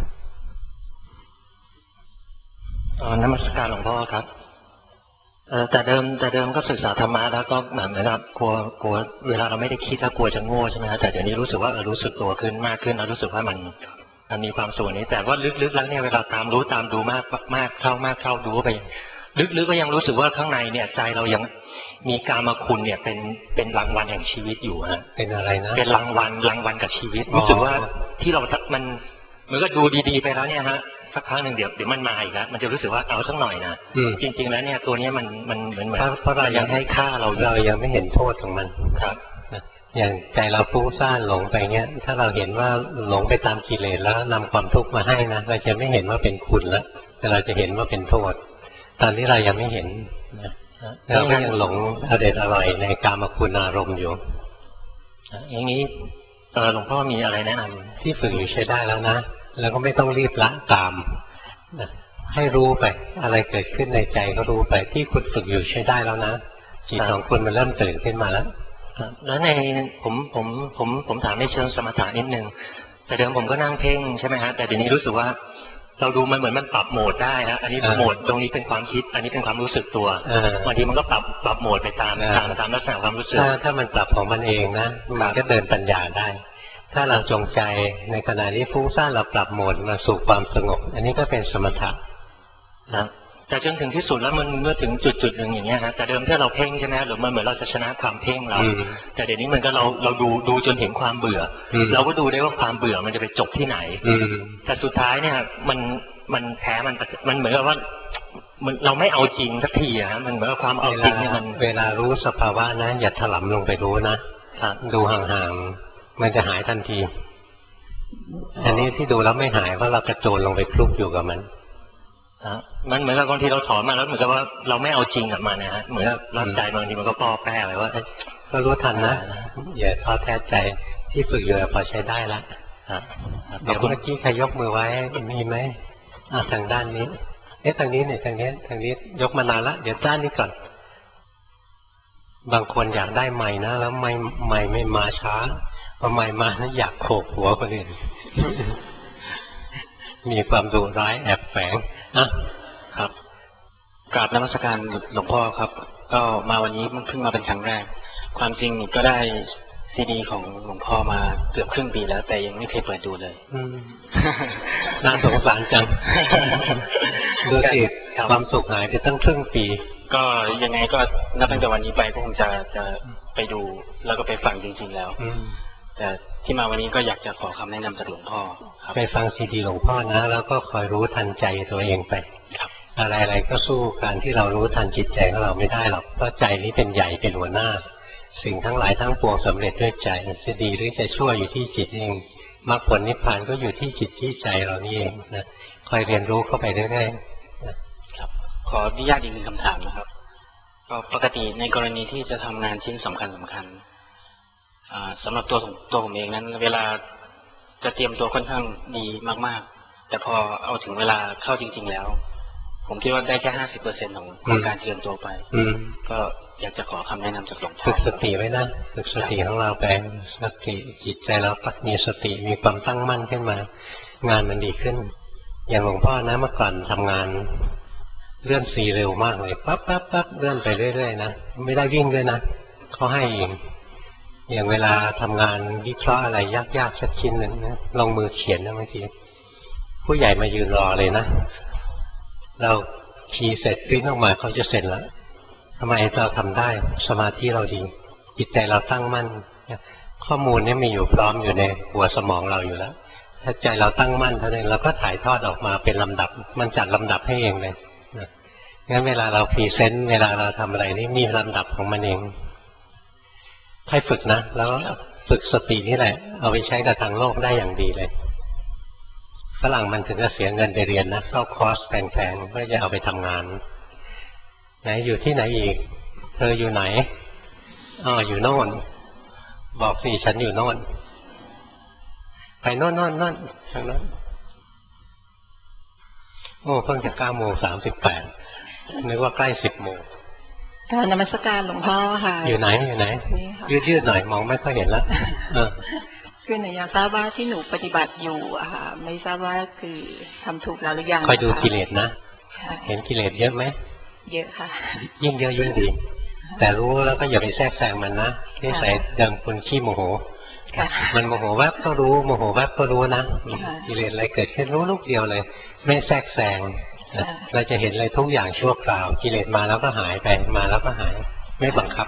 นมัสการหลวงพ่อครับแต่เดิมก็ศึกษาธรรมะแล้วก็เหมือนกับกลัวเวลาเราไม่ได้คิดแล้วกลัวจะโง่ใช่ไหมครับแต่เดี๋ยวนี้รู้สึกว่ารู้สึกตัวขึ้นมากขึ้นแล้วรู้สึกว่ามันมีความสุขนี้แต่ว่าลึกๆแล้วเนี่ยเวลาตามรู้ตามดูมากเข้าดูไปลึกๆก็ยังรู้สึกว่าข้างในเนี่ยใจเรายังมีกามคุณเนี่ยเป็นรางวัลแห่งชีวิตอยู่ฮะเป็นอะไรนะเป็นรางวัลกับชีวิตรู้สึกว่าที่เรามันเหมือนก็ดูดีๆไปแล้วเนี่ยฮะสักครั้งหนึ่งเดี๋ยวมันมาอีกแล้วมันจะรู้สึกว่าเอาสักหน่อยนะจริงๆแล้วเนี่ยตัวนี้มันเหมือนเพราะเรายังให้ค่าเรายังไม่เห็นโทษของมันครับอย่างใจเราฟุ้งซ่านหลงไปเงี้ยถ้าเราเห็นว่าหลงไปตามกิเลสแล้วนำความทุกข์มาให้นะเราจะไม่เห็นว่าเป็นคุณแล้วแต่เราจะเห็นว่าเป็นโทษตอนนี้เรายังไม่เห็นเราก็ยังหลงอร่อยในกามคุณอารมณ์อยู่อย่างนี้หลวงพ่อมีอะไรแนะนำที่ฝึกอยู่ใช้ได้แล้วนะแล้วก็ไม่ต้องรีบละกามให้รู้ไปอะไรเกิดขึ้นในใจก็รู้ไปที่คุณฝึกอยู่ใช้ได้แล้วนะจิตของคุณมันเริ่มตื่นขึ้นมาแล้วแล้วในผมถามในเชิงสมถะนิดนึงแต่เดิมผมก็นั่งเพ่งใช่ไหมฮะแต่เดี๋ยวนี้รู้สึกว่าเราดูมันเหมือนมันปรับโหมดได้ฮะอันนี้โหมดตรงนี้เป็นความคิดอันนี้เป็นความรู้สึกตัวบางทีมันก็ปรับโหมดไปตามลักษณะความรู้สึกถ้ามันปรับของมันเองนะมันก็เดินปัญญาได้ถ้าเราจงใจในขณะนี้ฟุ้งซ่านเราปรับโหมดมาสู่ความสงบอันนี้ก็เป็นสมถะนะแต่จนถึงที่สุดแล้วมันเมื่อถึงจุดหนึ่งอย่างเงี้ยฮะแต่เดิมที่เราเพ่งใช่ไหมหรือมันเหมือนเราจะชนะความเพ่งเราแต่เดี๋ยวนี้มันก็เราดูจนเห็นความเบื่อเราก็ดูได้ว่าความเบื่อมันจะไปจบที่ไหนแต่สุดท้ายเนี่ยมันแพ้มันเหมือนกับว่าเราไม่เอาจริงสักทีอะฮะมันเหมือนกับความเอาจริงเนี่ยมันเวลารู้สภาวะนะอย่าถลำลงไปรู้นะดูห่างๆมันจะหายทันทีอันนี้ที่ดูแล้วไม่หายเพราะเรากระโจนลงไปคลุกอยู่กับมันมันเหมือนกับบางทีเราถอนมาแล้วเหมือนกับว่าเราไม่เอาจริงกับมันนะฮะเหมือนรับใจบางทีมันก็ป้อแป้ไปว่าก็รู้ทันนะอย่าท้อแท้ใจที่ฝึกอยู่พอใช้ได้ละเดี๋ยวเมื่อกี้ใครยกมือไว้มีไหมทางด้านนี้ทางนี้เนี่ยทางนี้ยกมานานละเดี๋ยวด้านนี้ก่อนบางคนอยากได้ใหม่นะแล้วใหม่ไม่มาช้าพอใหม่มานะอยากโขกหัวคนอื่นมีความดุร้ายแอบแฝงครับกราบนมัสการหลวงพ่อครับก็มาวันนี้มันเพิ่งมาเป็นครั้งแรกความจริงก็ได้ซีดีของหลวงพ่อมาเกือบครึ่งปีแล้วแต่ยังไม่เคยเปิดดูเลยน่าสงสารจังดูสิความสุขหายไปตั้งครึ่งปีก็ยังไงก็นับตั้งแต่วันนี้ไปก็คงจะไปดูแล้วก็ไปฟังจริงๆแล้วแต่ที่มาวันนี้ก็อยากจะขอคำแนะนำจากหลวงพ่อไปฟังซีดีหลวงพ่อนะแล้วก็คอยรู้ทันใจตัวเองไปอะไรๆก็สู้การที่เรารู้ทันจิตใจของเราไม่ได้หรอกเพราะใจนี้เป็นใหญ่เป็นหัวหน้าสิ่งทั้งหลายทั้งปวงสำเร็จด้วยใจจะดีหรือจะชั่วอยู่ที่จิตเองมรรคผลนิพพานก็อยู่ที่จิตที่ใจเรานี่เองนะคอยเรียนรู้เข้าไปเรื่อยๆครับขออนุญาตอีกหนึ่งคำถามนะครับก็ปกติในกรณีที่จะทำงานชิ้นสำคัญสำหรับตัวผมเองนั้นเวลาจะเตรียมตัวค่อนข้างดีมากๆแต่พอเอาถึงเวลาเข้าจริงๆแล้วผมคิดว่าได้แค่ 50% ของการเตรียมตัวไปก็อยากจะขอคำแนะนำจากหลวงพ่อฝึกสติไว้นะฝึกสติของเราไปสติจิตใจเราปักมีสติมีความตั้งมั่นขึ้นมางานมันดีขึ้นอย่างหลวงพ่อนะเมื่อก่อนทำงานเลื่อนซีเร็วมากเลยปั๊บเลื่อนไปเรื่อยๆนะไม่ได้วิ่งด้วยนะเขาให้เองอย่างเวลาทำงานวิเคราะห์อะไรยากๆสักชิ้นหนึ่งนะลงมือเขียนนะบางทีผู้ใหญ่มายืนรอเลยนะเราคีย์เสร็จปริ้นออกมาเขาจะเสร็จแล้วทำไมเราทำได้สมาธิเราดีจิตใจเราตั้งมั่นข้อมูลนี้มีอยู่พร้อมอยู่ในหัวสมองเราอยู่แล้วถ้าใจเราตั้งมั่นเท่านั้นเราก็ถ่ายทอดออกมาเป็นลำดับมันจัดลำดับให้เองเลยงั้นเวลาเราพรีเซนต์เวลาเราทำอะไรนี่มีลำดับของมันเองให้ฝึกนะแล้วฝึกสตินี่แหละเอาไปใช้กับทางโลกได้อย่างดีเลยฝรั่งมันถึงจะเสียเงินไปเรียนนะเข้าคอร์สแพงๆเพื่อจะเอาไปทำงานไหนอยู่ที่ไหนอีกเธออยู่ไหนอยู่โน่นบอกสิฉันอยู่โน่นไปโน่นทางโน้นโอ้เพิ่งจะ9:38นึกว่าใกล้10 โมงการนมัสการหลวงพ่อค่ะอยู่ไหนยืดหน่อยมองไม่ค่อยเห็นแล้วคือหนูอยากทราบว่าที่หนูปฏิบัติอยู่อะค่ะไม่ทราบว่าคือทำถูกแล้วหรือยังคอยดูกิเลสนะเห็นกิเลสเยอะไหมเยอะค่ะยิ่งเยอะยิ่งดีแต่รู้แล้วก็อย่าไปแทรกแซงมันนะนิสัยเดิมคนขี้โมโหมันโมโหแวบก็รู้โมโหแวบก็รู้นะกิเลสอะไรเกิดขึ้นรู้ลูกเดียวเลยไม่แทรกแซงเราจะเห็นเลยทุกอย่างชั่วคราวกิเลสมาแล้วก็หายไปมาแล้วก็หายไม่บังคับ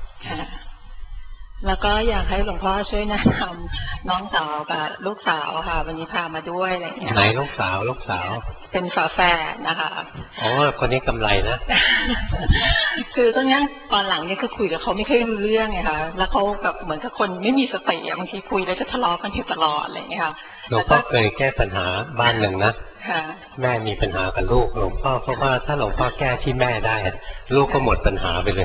แล้วก็อยากให้หลวงพ่อช่วยแนะนำน้องสาวกับลูกสาวค่ะวันนี้พามาด้วยอะไรอย่างเงี้ยไหนลูกสาวเป็นฝาแฝดนะคะอ๋อคนนี้กำไรนะคือตอนนี้ตอนหลังเนี่ยคือคุยกับเขาไม่ค่อยรู้เรื่องไงคะแล้วเขาแบบเหมือนกับคนไม่มีสติบางทีคุยแล้วก็ทะเลาะกันอยู่ตลอดอะไรอย่างเงี้ยค่ะหลวงพ่อเคยแก้ปัญหาบ้านหนึ่งนะแม่มีปัญหากับลูกหลวงพ่อเพราะว่าถ้าหลวงพ่อแก้ที่แม่ได้ลูกก็หมดปัญหาไปเลย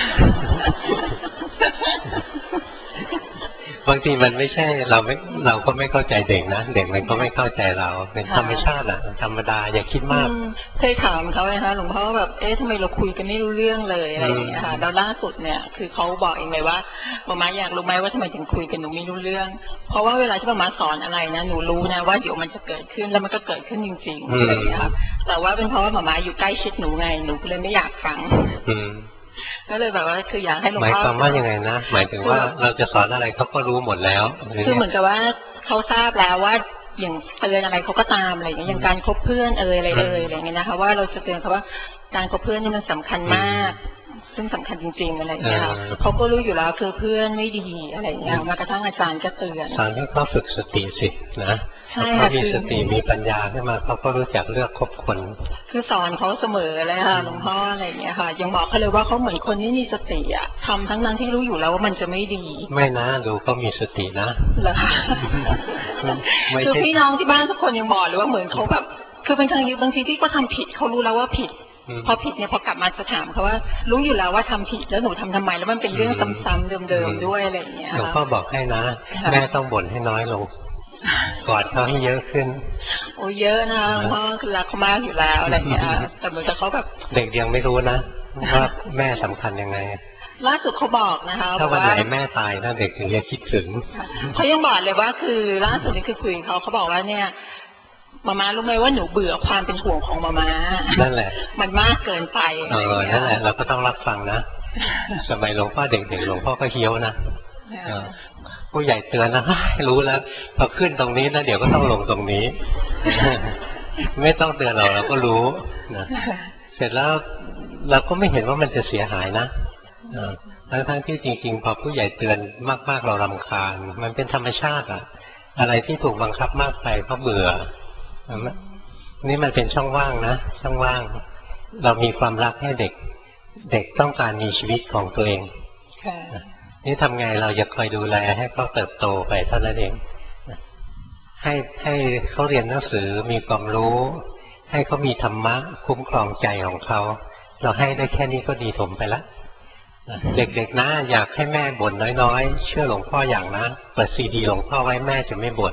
บางทีมันไม่ใช่เราก็ไม่เข้าใจเด็กนะเด็กมันก็ไม่เข้าใจเราเป็นธรรมชาติอะธรรมดาอย่าคิดมากเคยถามเขาเลยคะหลวงพ่อแบบทำไมเราคุยกันไม่รู้เรื่องเลยอะไรอย่างเงี้ยค่ะแล้วล่าสุดเนี่ยคือเขาบอกเองเลยว่ามาอยากรู้ไหมว่าทำไมถึงคุยกันหนูไม่รู้เรื่องเพราะว่าเวลาที่มาสอนอะไรนะหนูรู้นะว่าเดี๋ยวมันจะเกิดขึ้นแล้วมันก็เกิดขึ้นจริงๆอะไรอย่างเงี้ยค่ะแต่ว่าเป็นเพราะว่ามาอยู่ใกล้ชิดหนูไงหนูเลยไม่อยากฟังก็เลยแบบว่าคืออยากให้หลวงพ่อหมายความว่ายังไงนะหมายถึงว่าเราจะสอนอะไรเขาก็รู้หมดแล้วคือเหมือนกับว่าเขาทราบแล้วว่าอย่างเตือนอะไรเขาก็ตามอะไรอย่างเงี้ยอย่างการคบเพื่อนอะไรอะไรอย่างเงี้ยนะคะว่าเราจะเตือนเขาว่าการคบเพื่อนนี่มันสำคัญมากซึ่งสำคัญจริงๆอะไรอย่างเงี้ยเขาก็รู้อยู่แล้วคือเพื่อนไม่ดีอะไรอย่างเงี้ยมากระทั่งอาจารย์ก็เตือนสอนให้เขาฝึกสติสินะเขามีสติมีปัญญาขึ้นมาเขาก็รู้จักเลือกคบคนคือสอนเขาเสมอเลยค่ะหลวงพ่ออะไรอย่างเงี้ยค่ะยังบอกเขาเลยว่าเขาเหมือนคนไม่มีสติอะทำทั้งนั้นที่รู้อยู่แล้วว่ามันจะไม่ดีไม่นะดูเขามีสตินะเหรอคะคือพี่น้องที่บ้านทุกคนยังบอกเลยว่าเหมือนเขาแบบคือบางทีที่เขาทำผิดเขารู้แล้วว่าผิดพอผิดเนี่ยพอกลับมาจะถามเขาว่ารู้อยู่แล้วว่าทำผิดแล้วหนูทำไมแล้วมันเป็นเรื่องซ้ำๆเดิมๆด้วยอะไรอย่างเงี้ยหลวงพ่อบอกให้นะแม่ต้องบ่นให้น้อยลงกอดเขาให้เยอะขึ้นโอ้เยอะนะพ่อคือรักเขามากอยู่แล้วอะไรเงี้ยแต่เหมือนกับเขาแบบเด็กยังไม่รู้นะว่าแม่สำคัญยังไงล่าสุดเขาบอกนะคะถ้าวันไหนแม่ตายนะเด็กถึงจะคิดถึงเขายังบอกเลยว่าคือล่าสุดนี่คือคุยเขาบอกว่าเนี่ยมารู้ไหมว่าหนูเบื่อความเป็นห่วงของมานั่นแหละมันมากเกินไปนั่นแหละเราก็ต้องรับฟังนะสมัยหลวงพ่อเด็กๆหลวงพ่อก็เฮี้ยวนะผู้ใหญ่เตือนนะรู้แล้วพอขึ้นตรงนี้นะเดี๋ยวก็ต้องลงตรงนี้ไม่ต้องเตือนเราก็รู้นะเสร็จแล้วเราก็ไม่เห็นว่ามันจะเสียหายนะทั้งที่จริงๆพอผู้ใหญ่เตือนมากๆเรารำคาญมันเป็นธรรมชาติอะอะไรที่ถูกบังคับมากไปเขาเบื่อนี่มันเป็นช่องว่างนะช่องว่างเรามีความรักให้เด็กต้องการมีชีวิตของตัวเองนี่ทำไงเราจะคอยดูแลให้เขาเติบโตไปเท่านั้นเองให้เขาเรียนหนังสือมีความรู้ให้เขามีธรรมะคุ้มครองใจของเขาเราให้ได้แค่นี้ก็ดีถมไปแล้วเด็กๆนะอยากให้แม่บ่นน้อยๆเชื่อหลวงพ่ออย่างนะเปิดซีดีหลวงพ่อไว้แม่จะไม่บ่น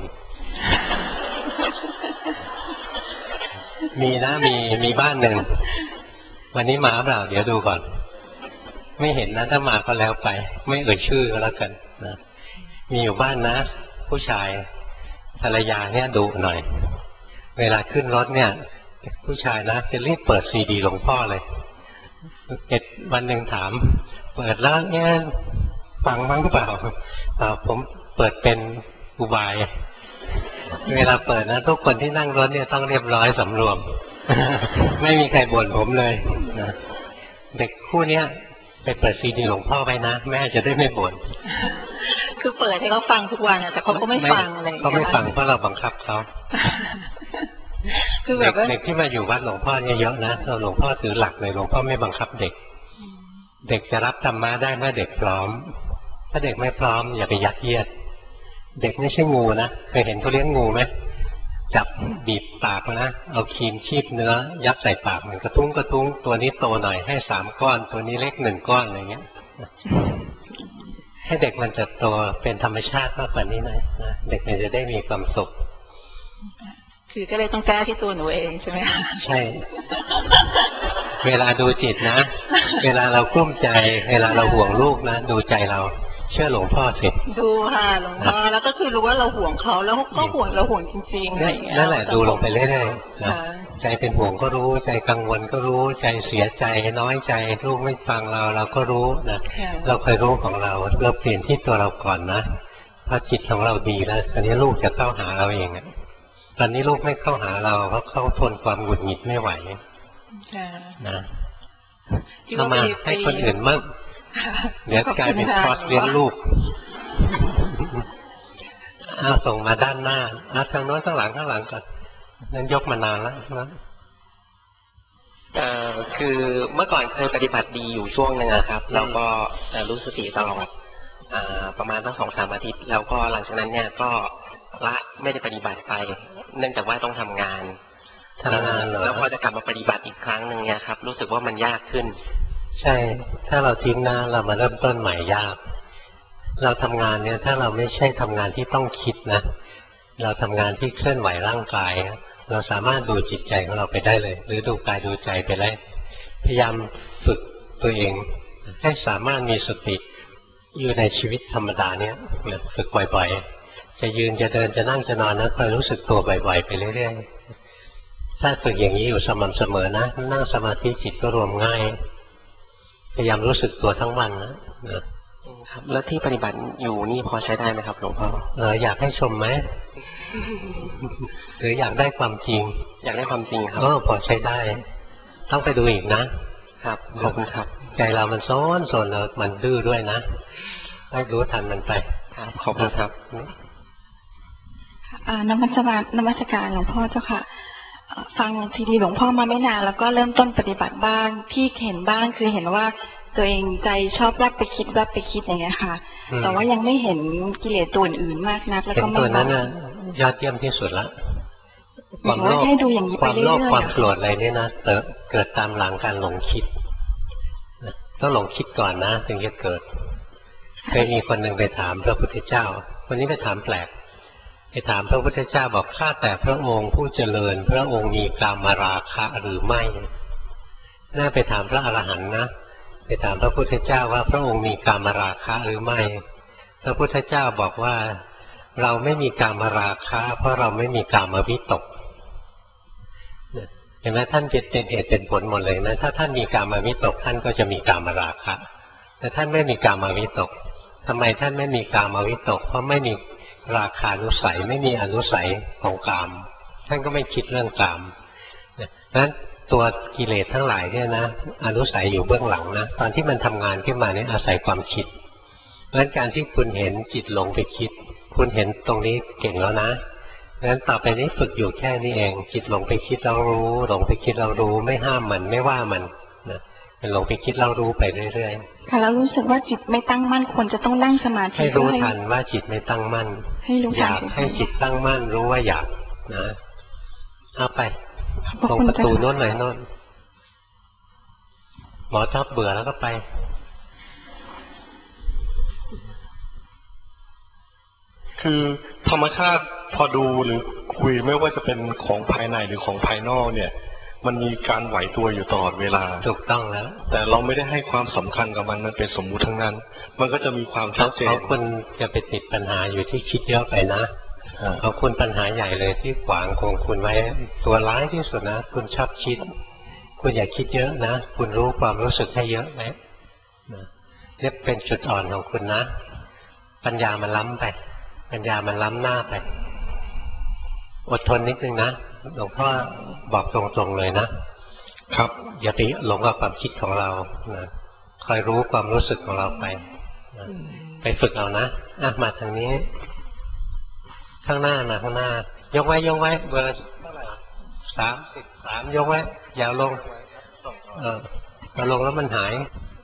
มีนะมีบ้านหนึ่งวันนี้มาเปล่าเดี๋ยวดูก่อนไม่เห็นนะถ้ามาก็แล้วไปไม่เอ่ยชื่อก็แล้วกันนะมีอยู่บ้านนะผู้ชายภรรยาเนี่ยดุหน่อยเวลาขึ้นรถเนี่ยผู้ชายนะจะรีบเปิดซีดีหลวงพ่อเลยวันหนึ่งถามเปิดแล้วเนี่ยฟังมั้งเปล่าผมเปิดเป็นอุบายเวลาเปิดนะทุกคนที่นั่งรถเนี่ยต้องเรียบร้อยสำรวมไม่มีใครบ่นผมเลยนะเด็กคู่เนี้ยไปเปิดซีดีหลวงพ่อไว้นะแม่จะได้ไม่บ่นคือเปิดให้เขาฟังทุกวันแต่เขาก็ไม่ฟังอะไรเขาไม่ฟังเพราะเราบังคับเขาคือแบบเด็กที่มาอยู่วัดหลวงพ่อเนี่ยเยอะนะหลวงพ่อถือหลักเลยหลวงพ่อไม่บังคับเด็กเด็กจะรับธรรมะได้เมื่อเด็กพร้อมถ้าเด็กไม่พร้อมอย่าไปยัดเยียดเด็กไม่ใช่งูนะเคยเห็นเขาเลี้ยงงูไหมจับบีบปากนะเอาครีมคีบเนื้อยัดใส่ปากมันกระทุ้งตัวนี้โตหน่อยให้3 ก้อนตัวนี้เล็ก1 ก้อนอะไรเงี้ยให้เด็กมันเติบโตเป็นธรรมชาติมากกว่านี้นะเด็กมันจะได้มีความสุขคือก็เลยต้องแก้ที่ตัวหนูเองใช่ไหมคะใช่เวลาดูจิตนะเวลาเรากลุ้มใจเวลาเราห่วงลูกนะดูใจเราเชื่อหลวงพ่อสิดูค่ะหลวงพ่อแล้วก็คือรู้ว่าเราห่วงเขาแล้วก็ห่วงเราห่วงจริงๆอะไรอย่างเงี้ยนั่นแหละดูลงไปเรื่อยๆนะใจเป็นห่วงก็รู้ใจกังวลก็รู้ใจเสียใจน้อยใจลูกไม่ฟังเราก็รู้นะเราเคยรู้ของเราเปลี่ยนที่ตัวเราก่อนนะพอจิตของเราดีแล้วตอนนี้ลูกจะเข้าหาเราเองตอนนี้ลูกไม่เข้าหาเราเพราะเขาทนความหงุดหงิดไม่ไหวนะเอามาให้คนอื่นมั่งเดี๋ยวกลายเป็นคอร์สเลี้ยงลูกส่งมาด้านหน้าทางโน้นข้างหลังก่อนนั่นยกมานานแล้วนะคือเมื่อก่อนเคยปฏิบัติดีอยู่ช่วงนึงครับแล้วก็รู้สติตลอดประมาณตั้ง2-3 อาทิตย์แล้วก็หลังจากนั้นเนี่ยก็ละไม่ได้ปฏิบัติไปเนื่องจากว่าต้องทำงานแล้วพอจะกลับมาปฏิบัติอีกครั้งหนึ่งเนี่ยครับรู้สึกว่ามันยากขึ้นใช่ถ้าเราทิ้งนะเรามาเริ่มต้นใหม่ยากเราทำงานเนี่ยถ้าเราไม่ใช่ทำงานที่ต้องคิดนะเราทำงานที่เคลื่อนไหวร่างกายเราสามารถดูจิตใจของเราไปได้เลยหรือดูกายดูใจไปได้พยายามฝึกตัวเองให้สามารถมีสติอยู่ในชีวิตธรรมดาเนี่ยฝึกบ่อยๆจะยืนจะเดินจะนั่งจะนอนนะคอยรู้สึกตัวบ่อยๆไปเรื่อยๆถ้าฝึกอย่างนี้อยู่สม่ำเสมอนะนั่งสมาธิจิตก็รวมง่ายพยายามรู้สึกตัวทั้งวันนะครับแล้วที่ปฏิบัติอยู่นี่พอใช้ได้ไหมครับหลวงพ่ออยากให้ชมไหมหรืออยากได้ความจริงอยากได้ความจริงครับพอใช้ได้ต้องไปดูอีกนะครับขอบคุณครับใจเรามันโซนเรามันดื้อด้วยนะให้รู้ทันมันไปครับขอบคุณครับนมัสการหลวงพ่อเจ้าค่ะฟังซีดีหลวงพ่อมาไม่นานแล้วก็เริ่มต้นปฏิบัติบ้างที่เห็นบ้างคือเห็นว่าตัวเองใจชอบแวบไปคิดอย่างเงี้ยค่ะแต่ว่ายังไม่เห็นกิเลสตัวอื่นมากนักแล้วก็ตัวนั้นน่ะยอดเยี่ยมที่สุดละความโลภความโกรธอะไรเนี่ยนะเกิดตามหลังการหลงคิดต้องหลงคิดก่อนนะถึงจะเกิดเคยมีคนหนึ่งไปถามพระพุทธเจ้าคนนี้ไปถามแปลกไปถามพระพุทธเจ้าบอกข้าแต่พระองค์ผู้เจริญพระองค์มีกามราคะหรือไม่น่าไปถามพระอรหันต์นะไปถามพระพุทธเจ้าว่าพระองค์มีกามราคะหรือไม่พระพุทธเจ้าบอกว่าเราไม่มีกามราคะเพราะเราไม่มีกามวิตกเห็นไหมท่านเป็นเหตุเป็นผลหมดเลยนะถ้าท่านมีกามวิตกท่านก็จะมีกามราคะแต่ท่านไม่มีกามวิตกทำไมท่านไม่มีกามวิตกเพราะไม่มีราคานุสัยไม่มีอนุสัยของกามท่านก็ไม่คิดเรื่องกามนั้นตัวกิเลสทั้งหลายเนี่ยนะอนุสัยอยู่เบื้องหลังนะตอนที่มันทำงานขึ้นมาเนี่ยอาศัยความคิดเพราะฉะนั้นการที่คุณเห็นจิตหลงไปคิดคุณเห็นตรงนี้เก่งแล้วนะงั้นต่อไปนี้ฝึกอยู่แค่นี้เองจิตหลงไปคิดเรารู้หลงไปคิดเรารู้ไม่ห้ามมันไม่ว่ามันนะหลงไปคิดเรารู้ไปเรื่อยๆค่ะแล้วรู้สึกว่าจิตไม่ตั้งมั่นควรจะต้องนั่งสมาธิให้รู้ทันว่าจิตไม่ตั้งมั่นอยากให้จิตตั้งมั่นรู้ว่าอยากนะเอาไปตรงประตูโน้นหน่อยโน้นหมอชอบเบื่อแล้วก็ไปคือธรรมชาติพอดูหรือคุยไม่ว่าจะเป็นของภายในหรือของภายนอกเนี่ยมันมีการไหวตัวอยู่ตลอดเวลาถูกต้องแล้วแต่เราไม่ได้ให้ความสำคัญกับมันเป็นสมมุติทั้งนั้นมันก็จะมีความชัดเจนคุณจะไปติดปัญหาอยู่ที่คิดเยอะไปนะเอาคุณปัญหาใหญ่เลยที่ขวางของคุณไว้ตัวร้ายที่สุดนะคุณชอบคิดคุณอย่าคิดเยอะนะคุณรู้ความรู้สึกให้เยอะไหมนี่เป็นจุดอ่อนของคุณนะปัญญามันล้ำไปปัญญามันล้ำหน้าไปอดทนนิดนึงนะหลวงพ่อบอกตรงๆเลยนะครับอย่าไปหลงกับความคิดของเรานะคอยรู้ความรู้สึกของเราไปฝึกเอานะมาทางนี้ข้างหน้ามาข้างหน้ายกไว้เบอร์33ยกไว้ยาวลงเอาลงแล้วมันหาย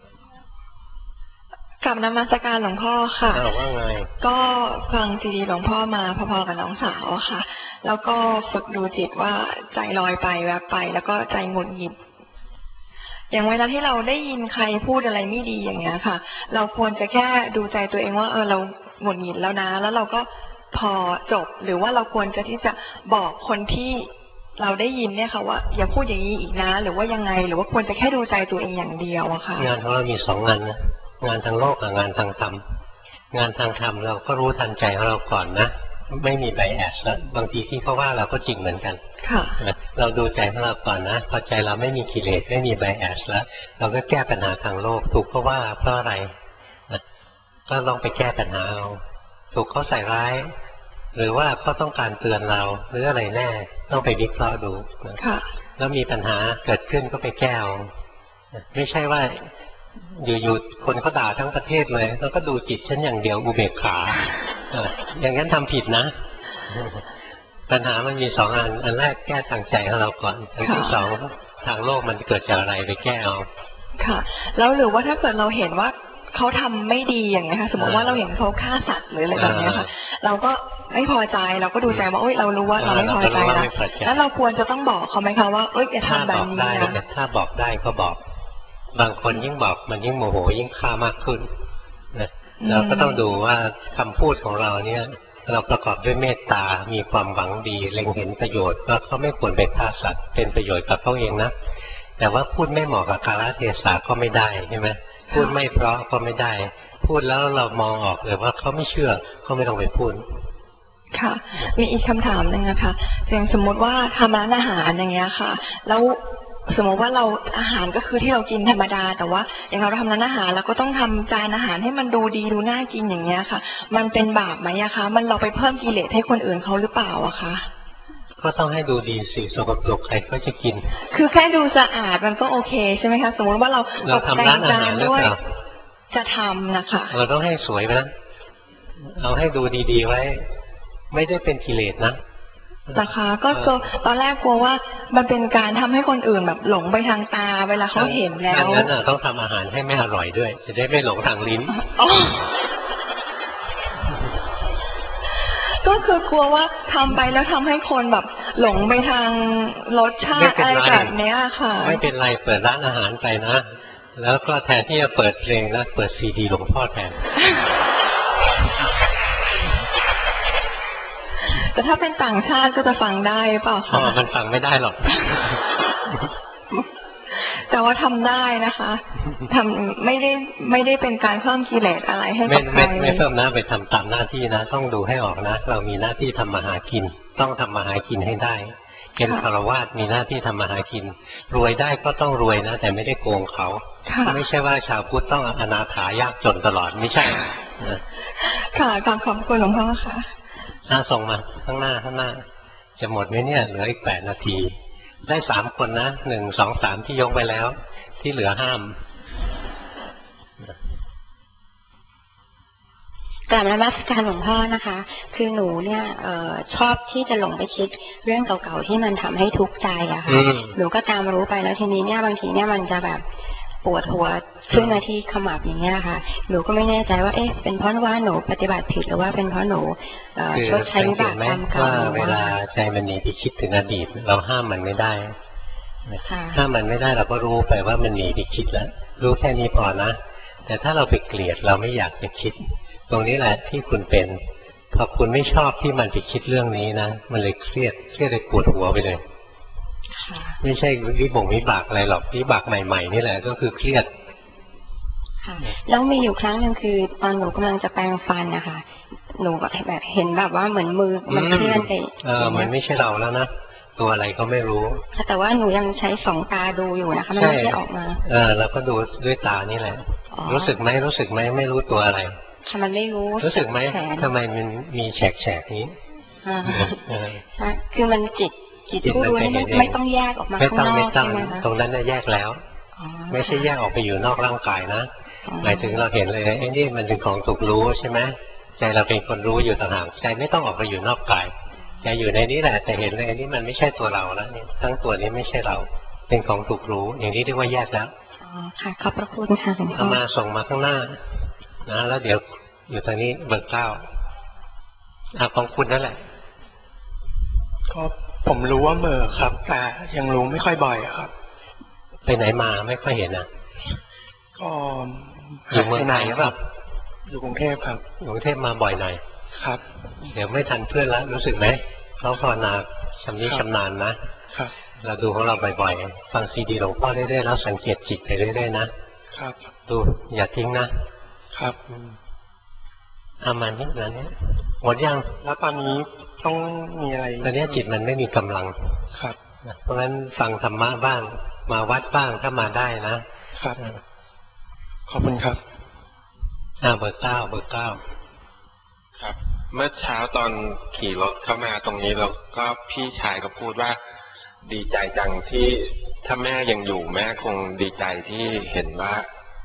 กลับนมัสการหลวงพ่อค่ะว่าไงก็ฟังซีดีหลวงพ่อมาพอๆกับน้องสาวค่ะแล้วก็ฝึกดูจิตว่าใจลอยไปแวบไปแล้วก็ใจหงุดหงิดอย่างเวลาที่เราได้ยินใครพูดอะไรไม่ดีอย่างเงี้ยค่ะเราควรจะแค่ดูใจตัวเองว่าเราหงุดหงิดแล้วนะแล้วเราก็พอจบหรือว่าเราควรจะที่จะบอกคนที่เราได้ยินเนี่ยค่ะว่าอย่าพูดอย่างนี้อีกนะหรือว่ายังไงหรือว่าควรจะแค่ดูใจตัวเองอย่างเดียวอะค่ะงานของเรามี2งานนะงานทางโลกกับงานทางธรรมงานทางธรรมเราก็รู้ทันใจของเราก่อนนะไม่มีไบแอสแล้วบางทีที่เขาว่าเราก็จริงเหมือนกันเราดูใจของเราก่อนนะพอใจเราไม่มีกิเลสไม่มีไบแอสแล้วเราก็แก้ปัญหาทางโลกถูกเขาว่าเพราะอะไรก็ลองไปแก้ปัญหาเอาถูกเขาใส่ร้ายหรือว่าเขาต้องการเตือนเราหรืออะไรแน่ต้องไปวิเคราะห์ดูแล้วมีปัญหาเกิดขึ้นก็ไปแก้ไม่ใช่ว่าอยู่ๆคนเขาด่าทั้งประเทศเลยแล้วก็ดูจิตฉันอย่างเดียวอุเบกขาอย่างนั้นทำผิดนะปัญหามันมี2อันแรกแก้ทางใจของเราก่อนอันที่2ทางโลกมันเกิดจากอะไรไปแก้เอาค่ะแล้วหรือว่าถ้าเกิดเราเห็นว่าเขาทำไม่ดีอย่างเงี้ยค่ะสมมติว่าเราเห็นเขาฆ่าสัตว์หรืออะไรแบบนี้ค่ะเราก็ไม่พอใจเราก็ดูใจว่าเรารู้ว่าเราไม่พอใจแล้วเราควรจะต้องบอกเขาไหมคะว่าอย่าทำแบบนี้นะถ้าบอกได้ก็บอกบางคนยิ่งบอกมันยิ่งโมโหยิ่งฆ่ามากขึ้นนะเราก็ต้องดูว่าคำพูดของเราเนี่ยเราประกอบด้วยเมตตามีความหวังดีเล็งเห็นประโยชน์ว่าเขาไม่ควรไปฆ่าสัตว์เป็นประโยชน์กับเขาเองนะแต่ว่าพูดไม่เหมาะกับกาลเทศะก็ไม่ได้ใช่ไหมพูดไม่เพราะก็ไม่ได้พูดแล้วเรามองออกเลยว่าเขาไม่เชื่อเขาไม่ต้องไปพูดค่ะมีอีกคำถามหนึ่งนะคะอย่างสมมติว่าทำร้านอาหารอย่างเงี้ยค่ะแล้วสมมติว่าเราอาหารก็คือที่เรากินธรรมดาแต่ว่าอย่างเราทำร้านอาหารเราก็ต้องทำจานอาหารให้มันดูดีดูน่ากินอย่างเงี้ยค่ะมันเป็นบาปไหมอะคะมันเราไปเพิ่มกิเลสให้คนอื่นเขาหรือเปล่าอะคะก็ต้องให้ดูดีสิสกปรกใครก็จะกินคือแค่ดูสะอาดมันก็โอเคใช่ไหมคะสมมติว่าเราทำร้านอาหารด้วยจะทำนะคะเราต้องให้สวยนะเอาให้ดูดีๆไว้ไม่ได้เป็นกิเลสนะนะคะก็ตอนแรกกลัวว่ามันเป็นการทำให้คนอื่นแบบหลงไปทางตาเวลาเขาเห็นแล้วงั้นต้องทำอาหารให้ไม่อร่อยด้วยจะได้ไม่หลงทางลิ้นก็คือกลัวว่าทำไปแล้วทำให้คนแบบหลงไปทางรสชาติอะไรแบบนี้ค่ะไม่เป็นไรเปิดร้านอาหารไปนะแล้วก็แทนที่จะเปิดเพลงนะเปิดซีดีหลวงพ่อแทนแต่ถ้าเป็นต่างชาติก็จะฟังได้เปล่าคะมันฟังไม่ได้หรอกแต่ว่าทำได้นะคะทำไม่ได้เป็นการเพิ่มกิเลสอะไรให้กับใครไม่เพิ่มนะไปทำตามหน้าที่นะต้องดูให้ออกนะเรามีหน้าที่ทำมาหากินต้องทำมาหากินให้ได้เป็นฆราวาสมีหน้าที่ทำมาหากินรวยได้ก็ต้องรวยนะแต่ไม่ได้โกงเขาไม่ใช่ว่าชาวพุทธต้องอนาถายากจนตลอดไม่ใช่ค่ะขอบคุณหลวงพ่อค่ะส่งมาข้างหน้าจะหมดไหมเนี่ยเหลืออีก8 นาทีได้3 คนนะ1 2 3ที่ยกไปแล้วที่เหลือห้ามกราบนมัสการหลวงพ่อนะคะคือหนูเนี่ยชอบที่จะหลงไปคิดเรื่องเก่าๆที่มันทำให้ทุกข์ใจอะค่ะหนูก็ตามรู้ไปแล้วทีนี้เนี่ยบางทีเนี่ยมันจะแบบปวดหัวขึ้นมาที่ขมับอย่างเงี้ยค่ะหนูก็ไม่แน่ใจว่าเป็นเพราะว่าหนูปฏิบัติผิดหรือว่าเป็นเพราะหนูชดใช้วิบากกรรมเก่าเวลาใจมันหนีไปคิดถึงอดีตเราห้ามมันไม่ได้ห้ามมันไม่ได้เราก็รู้ไปว่ามันหนีไปคิดแล้วรู้แค่นี้พอนะแต่ถ้าเราไปเกลียดเราไม่อยากจะคิดตรงนี้แหละที่คุณเป็นพอคุณไม่ชอบที่มันไปคิดเรื่องนี้นะมันเลยเครียดเลยปวดหัวไปเลยไม่ใช่วิบากอะไรหรอกวิบากใหม่ๆนี่แหละก็คือเครียดแล้วมีอยู่ครั้งหนึ่งคือตอนหนูกำลังจะแปรงฟันนะคะหนูก็แบบเห็นแบบว่าเหมือนมือมันเคลื่อนไปมันไม่ใช่เราแล้วนะตัวอะไรก็ไม่รู้แต่ว่าหนูยังใช้2 ตาดูอยู่นะคะมันไม่ได้ออกมาเราก็ดูด้วยตานี่แหละรู้สึกไหมไม่รู้ตัวอะไรมันไม่รู้สึกไหมทำไมมันมีแฉกนี้คือมันจิตผู้รู้นี่ไม่ต้องแยกออกมาข้างนอกใช่ไหมคะตรงนั้นน่ะแยกแล้วไม่ใช่แยกออกไปอยู่นอกร่างกายนะหมายถึงเราเห็นเลยไอ้นี่มันเป็นของถูกรู้ใช่ไหมใจเราเป็นคนรู้อยู่ต่างหากใจไม่ต้องออกไปอยู่นอกกายใจอยู่ในนี้แหละแต่เห็นเลยไอ้นี่มันไม่ใช่ตัวเราแล้วนี่ทั้งตัวนี้ไม่ใช่เราเป็นของถูกรู้อย่างนี้เรียกว่าแยกแล้วค่ะขอบพระคุณค่ะหลวงพ่อเอามาส่งมาข้างหน้านะแล้วเดี๋ยวอยู่ตรงนี้เบิกเกล้าของคุณนั่นแหละก็ผมรู้ว่าเหม่อครับแต่ยังรู้ไม่ค่อยบ่อยครับไปไหนมาไม่ค่อยเห็นนะก็อยู่เมืองไทยครับอยู่กรุงเทพครับกรุงเทพมาบ่อยหน่อยครับเดี๋ยวไม่ทันเพื่อนแล้วรู้สึกไหมเขาภาวนาชำนิชำนาญนะครับเราดูของเราบ่อยๆฟังซีดีหลวงพ่อเรื่อยๆแล้วสังเกตจิตไปเรื่อยๆนะครับดูอย่าทิ้งนะครับอามันนิดนั้นเนี่ยหมดยังแล้วตอนนี้ต้องมีอะไรตอนนี้จิตมันไม่มีกำลังครับเพราะฉะนั้นฟังธรรมะบ้างมาวัดบ้างถ้ามาได้นะครับขอบคุณครับเบอร์เก้าครับเมื่อเช้าตอนขี่รถเข้ามาตรงนี้แล้วก็พี่ชายก็พูดว่าดีใจจังที่ถ้าแม่ยังอยู่แม่คงดีใจที่เห็นว่า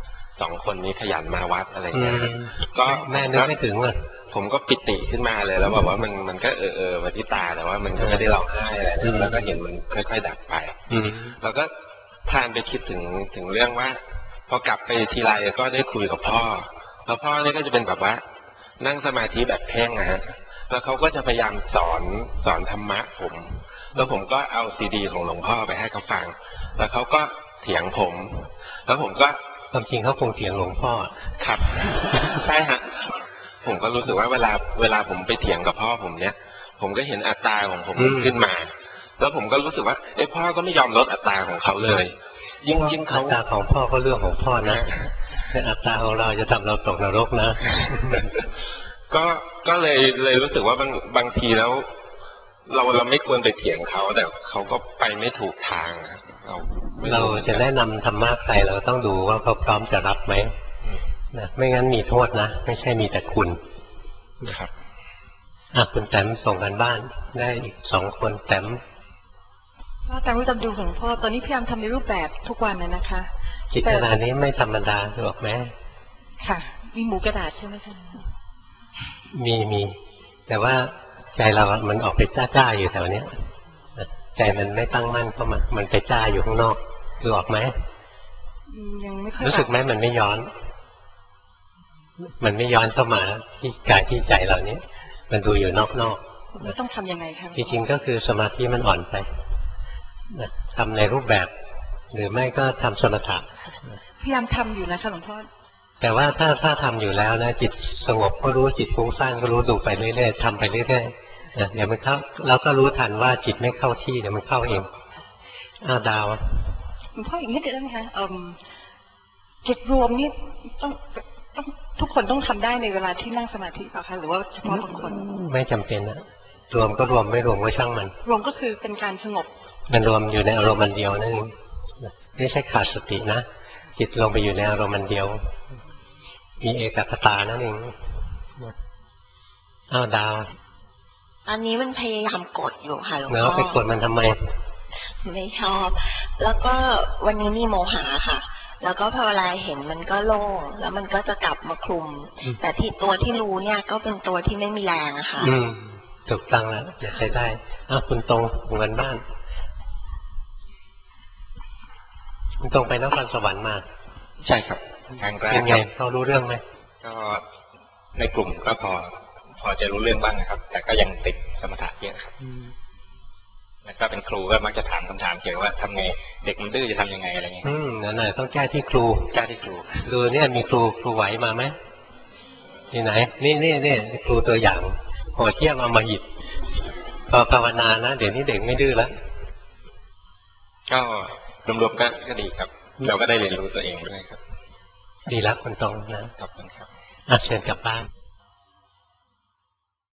2 คนนี้ขยันมาวัดอะไรเงี้ยก็แม่นึกไม่ถึงเลยผมก็ปิติขึ้นมาเลยแล้วแบบว่ามันก็มาที่ตาแต่ว่ามันก็ไม่ได้ร้องไห้อะไรแล้วก็เห็นมันค่อยๆดับไปแล้วก็พานไปคิดถึงเรื่องว่าพอกลับไปทีไรก็ได้คุยกับพ่อแล้วพ่อนี่ก็จะเป็นแบบว่านั่งสมาธิแบบเพ่งนะฮะแล้วเขาก็จะพยายามสอนธรรมะผมแล้วผมก็เอาซีดีของหลวงพ่อไปให้เขาฟังแล้วเขาก็เถียงผมแล้วผมก็ความจริงเขาคงเถียงหลวงพ่อครับใช่ฮะผมก็รู้สึกว่าเวลาผมไปเถียงกับพ่อผมเนี่ยผมก็เห็นอัตตาของผมขึ้นมาแล้วผมก็รู้สึกว่าพ่อก็ไม่ยอมลดอัตตาของเขาเลยยิ่งเขาอัตตาของพ่อก็เรื่องของพ่อนะแต่อัตตาของเราจะทำเราตกนรกนะก็เลยรู้สึกว่าบางทีแล้วเราไม่ควรไปเถียงเขาแต่เขาก็ไปไม่ถูกทางเราจะแนะนำธรรมะใครเราต้องดูว่าเขาพร้อมจะรับไหมนะไม่งั้นมีโทษนะไม่ใช่มีแต่คุณนะครับคุณแต้มส่งกันบ้านได้อีก2 คนแต้มตามรู้ตามดูของพ่อตอนนี้พยายามทำในรูปแบบทุกวันนะคะจิตขนาดนี้ไม่ธรรมดาถูกไหมค่ะมีหมูกระดาษใช่ไหมคะมีแต่ว่าใจเรามันออกไปจ้าอยู่แถวนี้ใจมันไม่ตั้งมั่นเข้ามามันไปจ้าอยู่ข้างนอกรู้ออกไหมยังไม่ค่อยรู้สึกไหมมันไม่ย้อนเข้ามาที่กายที่ใจเรานี้มันดูอยู่นอกๆต้องทำยังไงครับจริงๆก็คือสมาธิมันอ่อนไปทำในรูปแบบหรือไม่ก็ทำสมถะพยายามทำอยู่นะคะหลวงพ่อแต่ว่าถ้าทำอยู่แล้วนะจิตสงบก็รู้จิตฟุ้งซ่านก็รู้ดูไปเรื่อยๆทำไปเรื่อยๆเดี๋ยวมันเข้าเราก็รู้ทันว่าจิตไม่เข้าที่เดี๋ยวมันเข้าเองดาวหลวงพ่ออีกนิดเดียวได้ไหมคะจิตรวมนี่ต้องทุกคนต้องทำได้ในเวลาที่นั่งสมาธิเปล่าคะหรือว่าเฉพาะบางคนไม่จำเป็นนะรวมก็รวมไม่รวมก็ช่างมันรวมก็คือเป็นการสงบมันรวมอยู่ในอารมณ์เดียวนั่นเองไม่ใช่ขาดสตินะจิตลงไปอยู่ในอารมณ์เดียวมีเอกคตานั่นเองดาวอันนี้มันพยายามกดอยู่ค่ะหลวงพ่อแล้วไปกดมันทำไมไม่ชอบแล้วก็วันนี้มีโมหะค่ะแล้วก็พอเวลาเห็นมันก็โล่งแล้วมันก็จะกลับมาคลุมแต่ที่ตัวที่รู้เนี่ยก็เป็นตัวที่ไม่มีแรงอะค่ะถูกตั้งแล้วจะใช้ได้คุณตรงเงินบ้านคุณตรงไปนครสวรรค์มาใช่ครับครั้งแรกเป็นไงเขารู้เรื่องไหมก็ในกลุ่มก็พอจะรู้เรื่องบ้างนะครับแต่ก็ยังติดสมถะเยอะครับแล้วก็เป็นครูก็มักจะถามคำถามเกี่ยวกับว่าทำไงเด็กมันดื้อจะทำยังไงอะไรเงี้ยนั่นแหละต้องแก้ที่ครูดูเนี่ยมีครูไหวมาไหมที่ไหนนี่ครูตัวอย่างโหดเยี่ยมเอามาหยิบพอภาวนานะเดี๋ยวนี้เด็กไม่ดื้อแล้วก็รวมๆก็ดีครับเราก็ได้เรียนรู้ตัวเองด้วยครับดีแล้วคนตรงนะขอบคุณครับเชิญกลับบ้าน